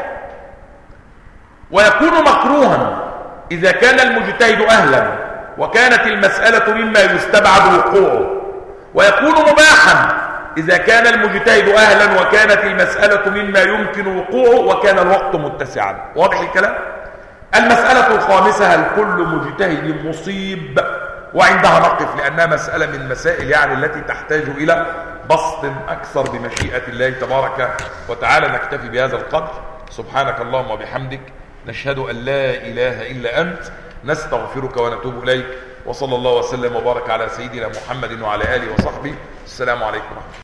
ويكون مكروها إذا كان المجتهد أهلا وكانت المسألة مما يستبعد وقوعه، ويكون مباحا إذا كان المجتهد أهلا وكانت المسألة مما يمكن وقوعه وكان الوقت متسعا. واضح الكلام؟ المسألة الخامسة هل كل مجتهد مصيب؟ وعندها نقف لأنها مسألة من مسائل يعني التي تحتاج إلى بسط أكثر بمشيئة الله تبارك وتعالى. نكتفي بهذا القدر. سبحانك اللهم وبحمدك نشهد أن لا إله إلا أنت نستغفرك ونتوب إليك. وصلى الله وسلم وبارك على سيدنا محمد وعلى آله وصحبه. السلام عليكم ورحمة الله.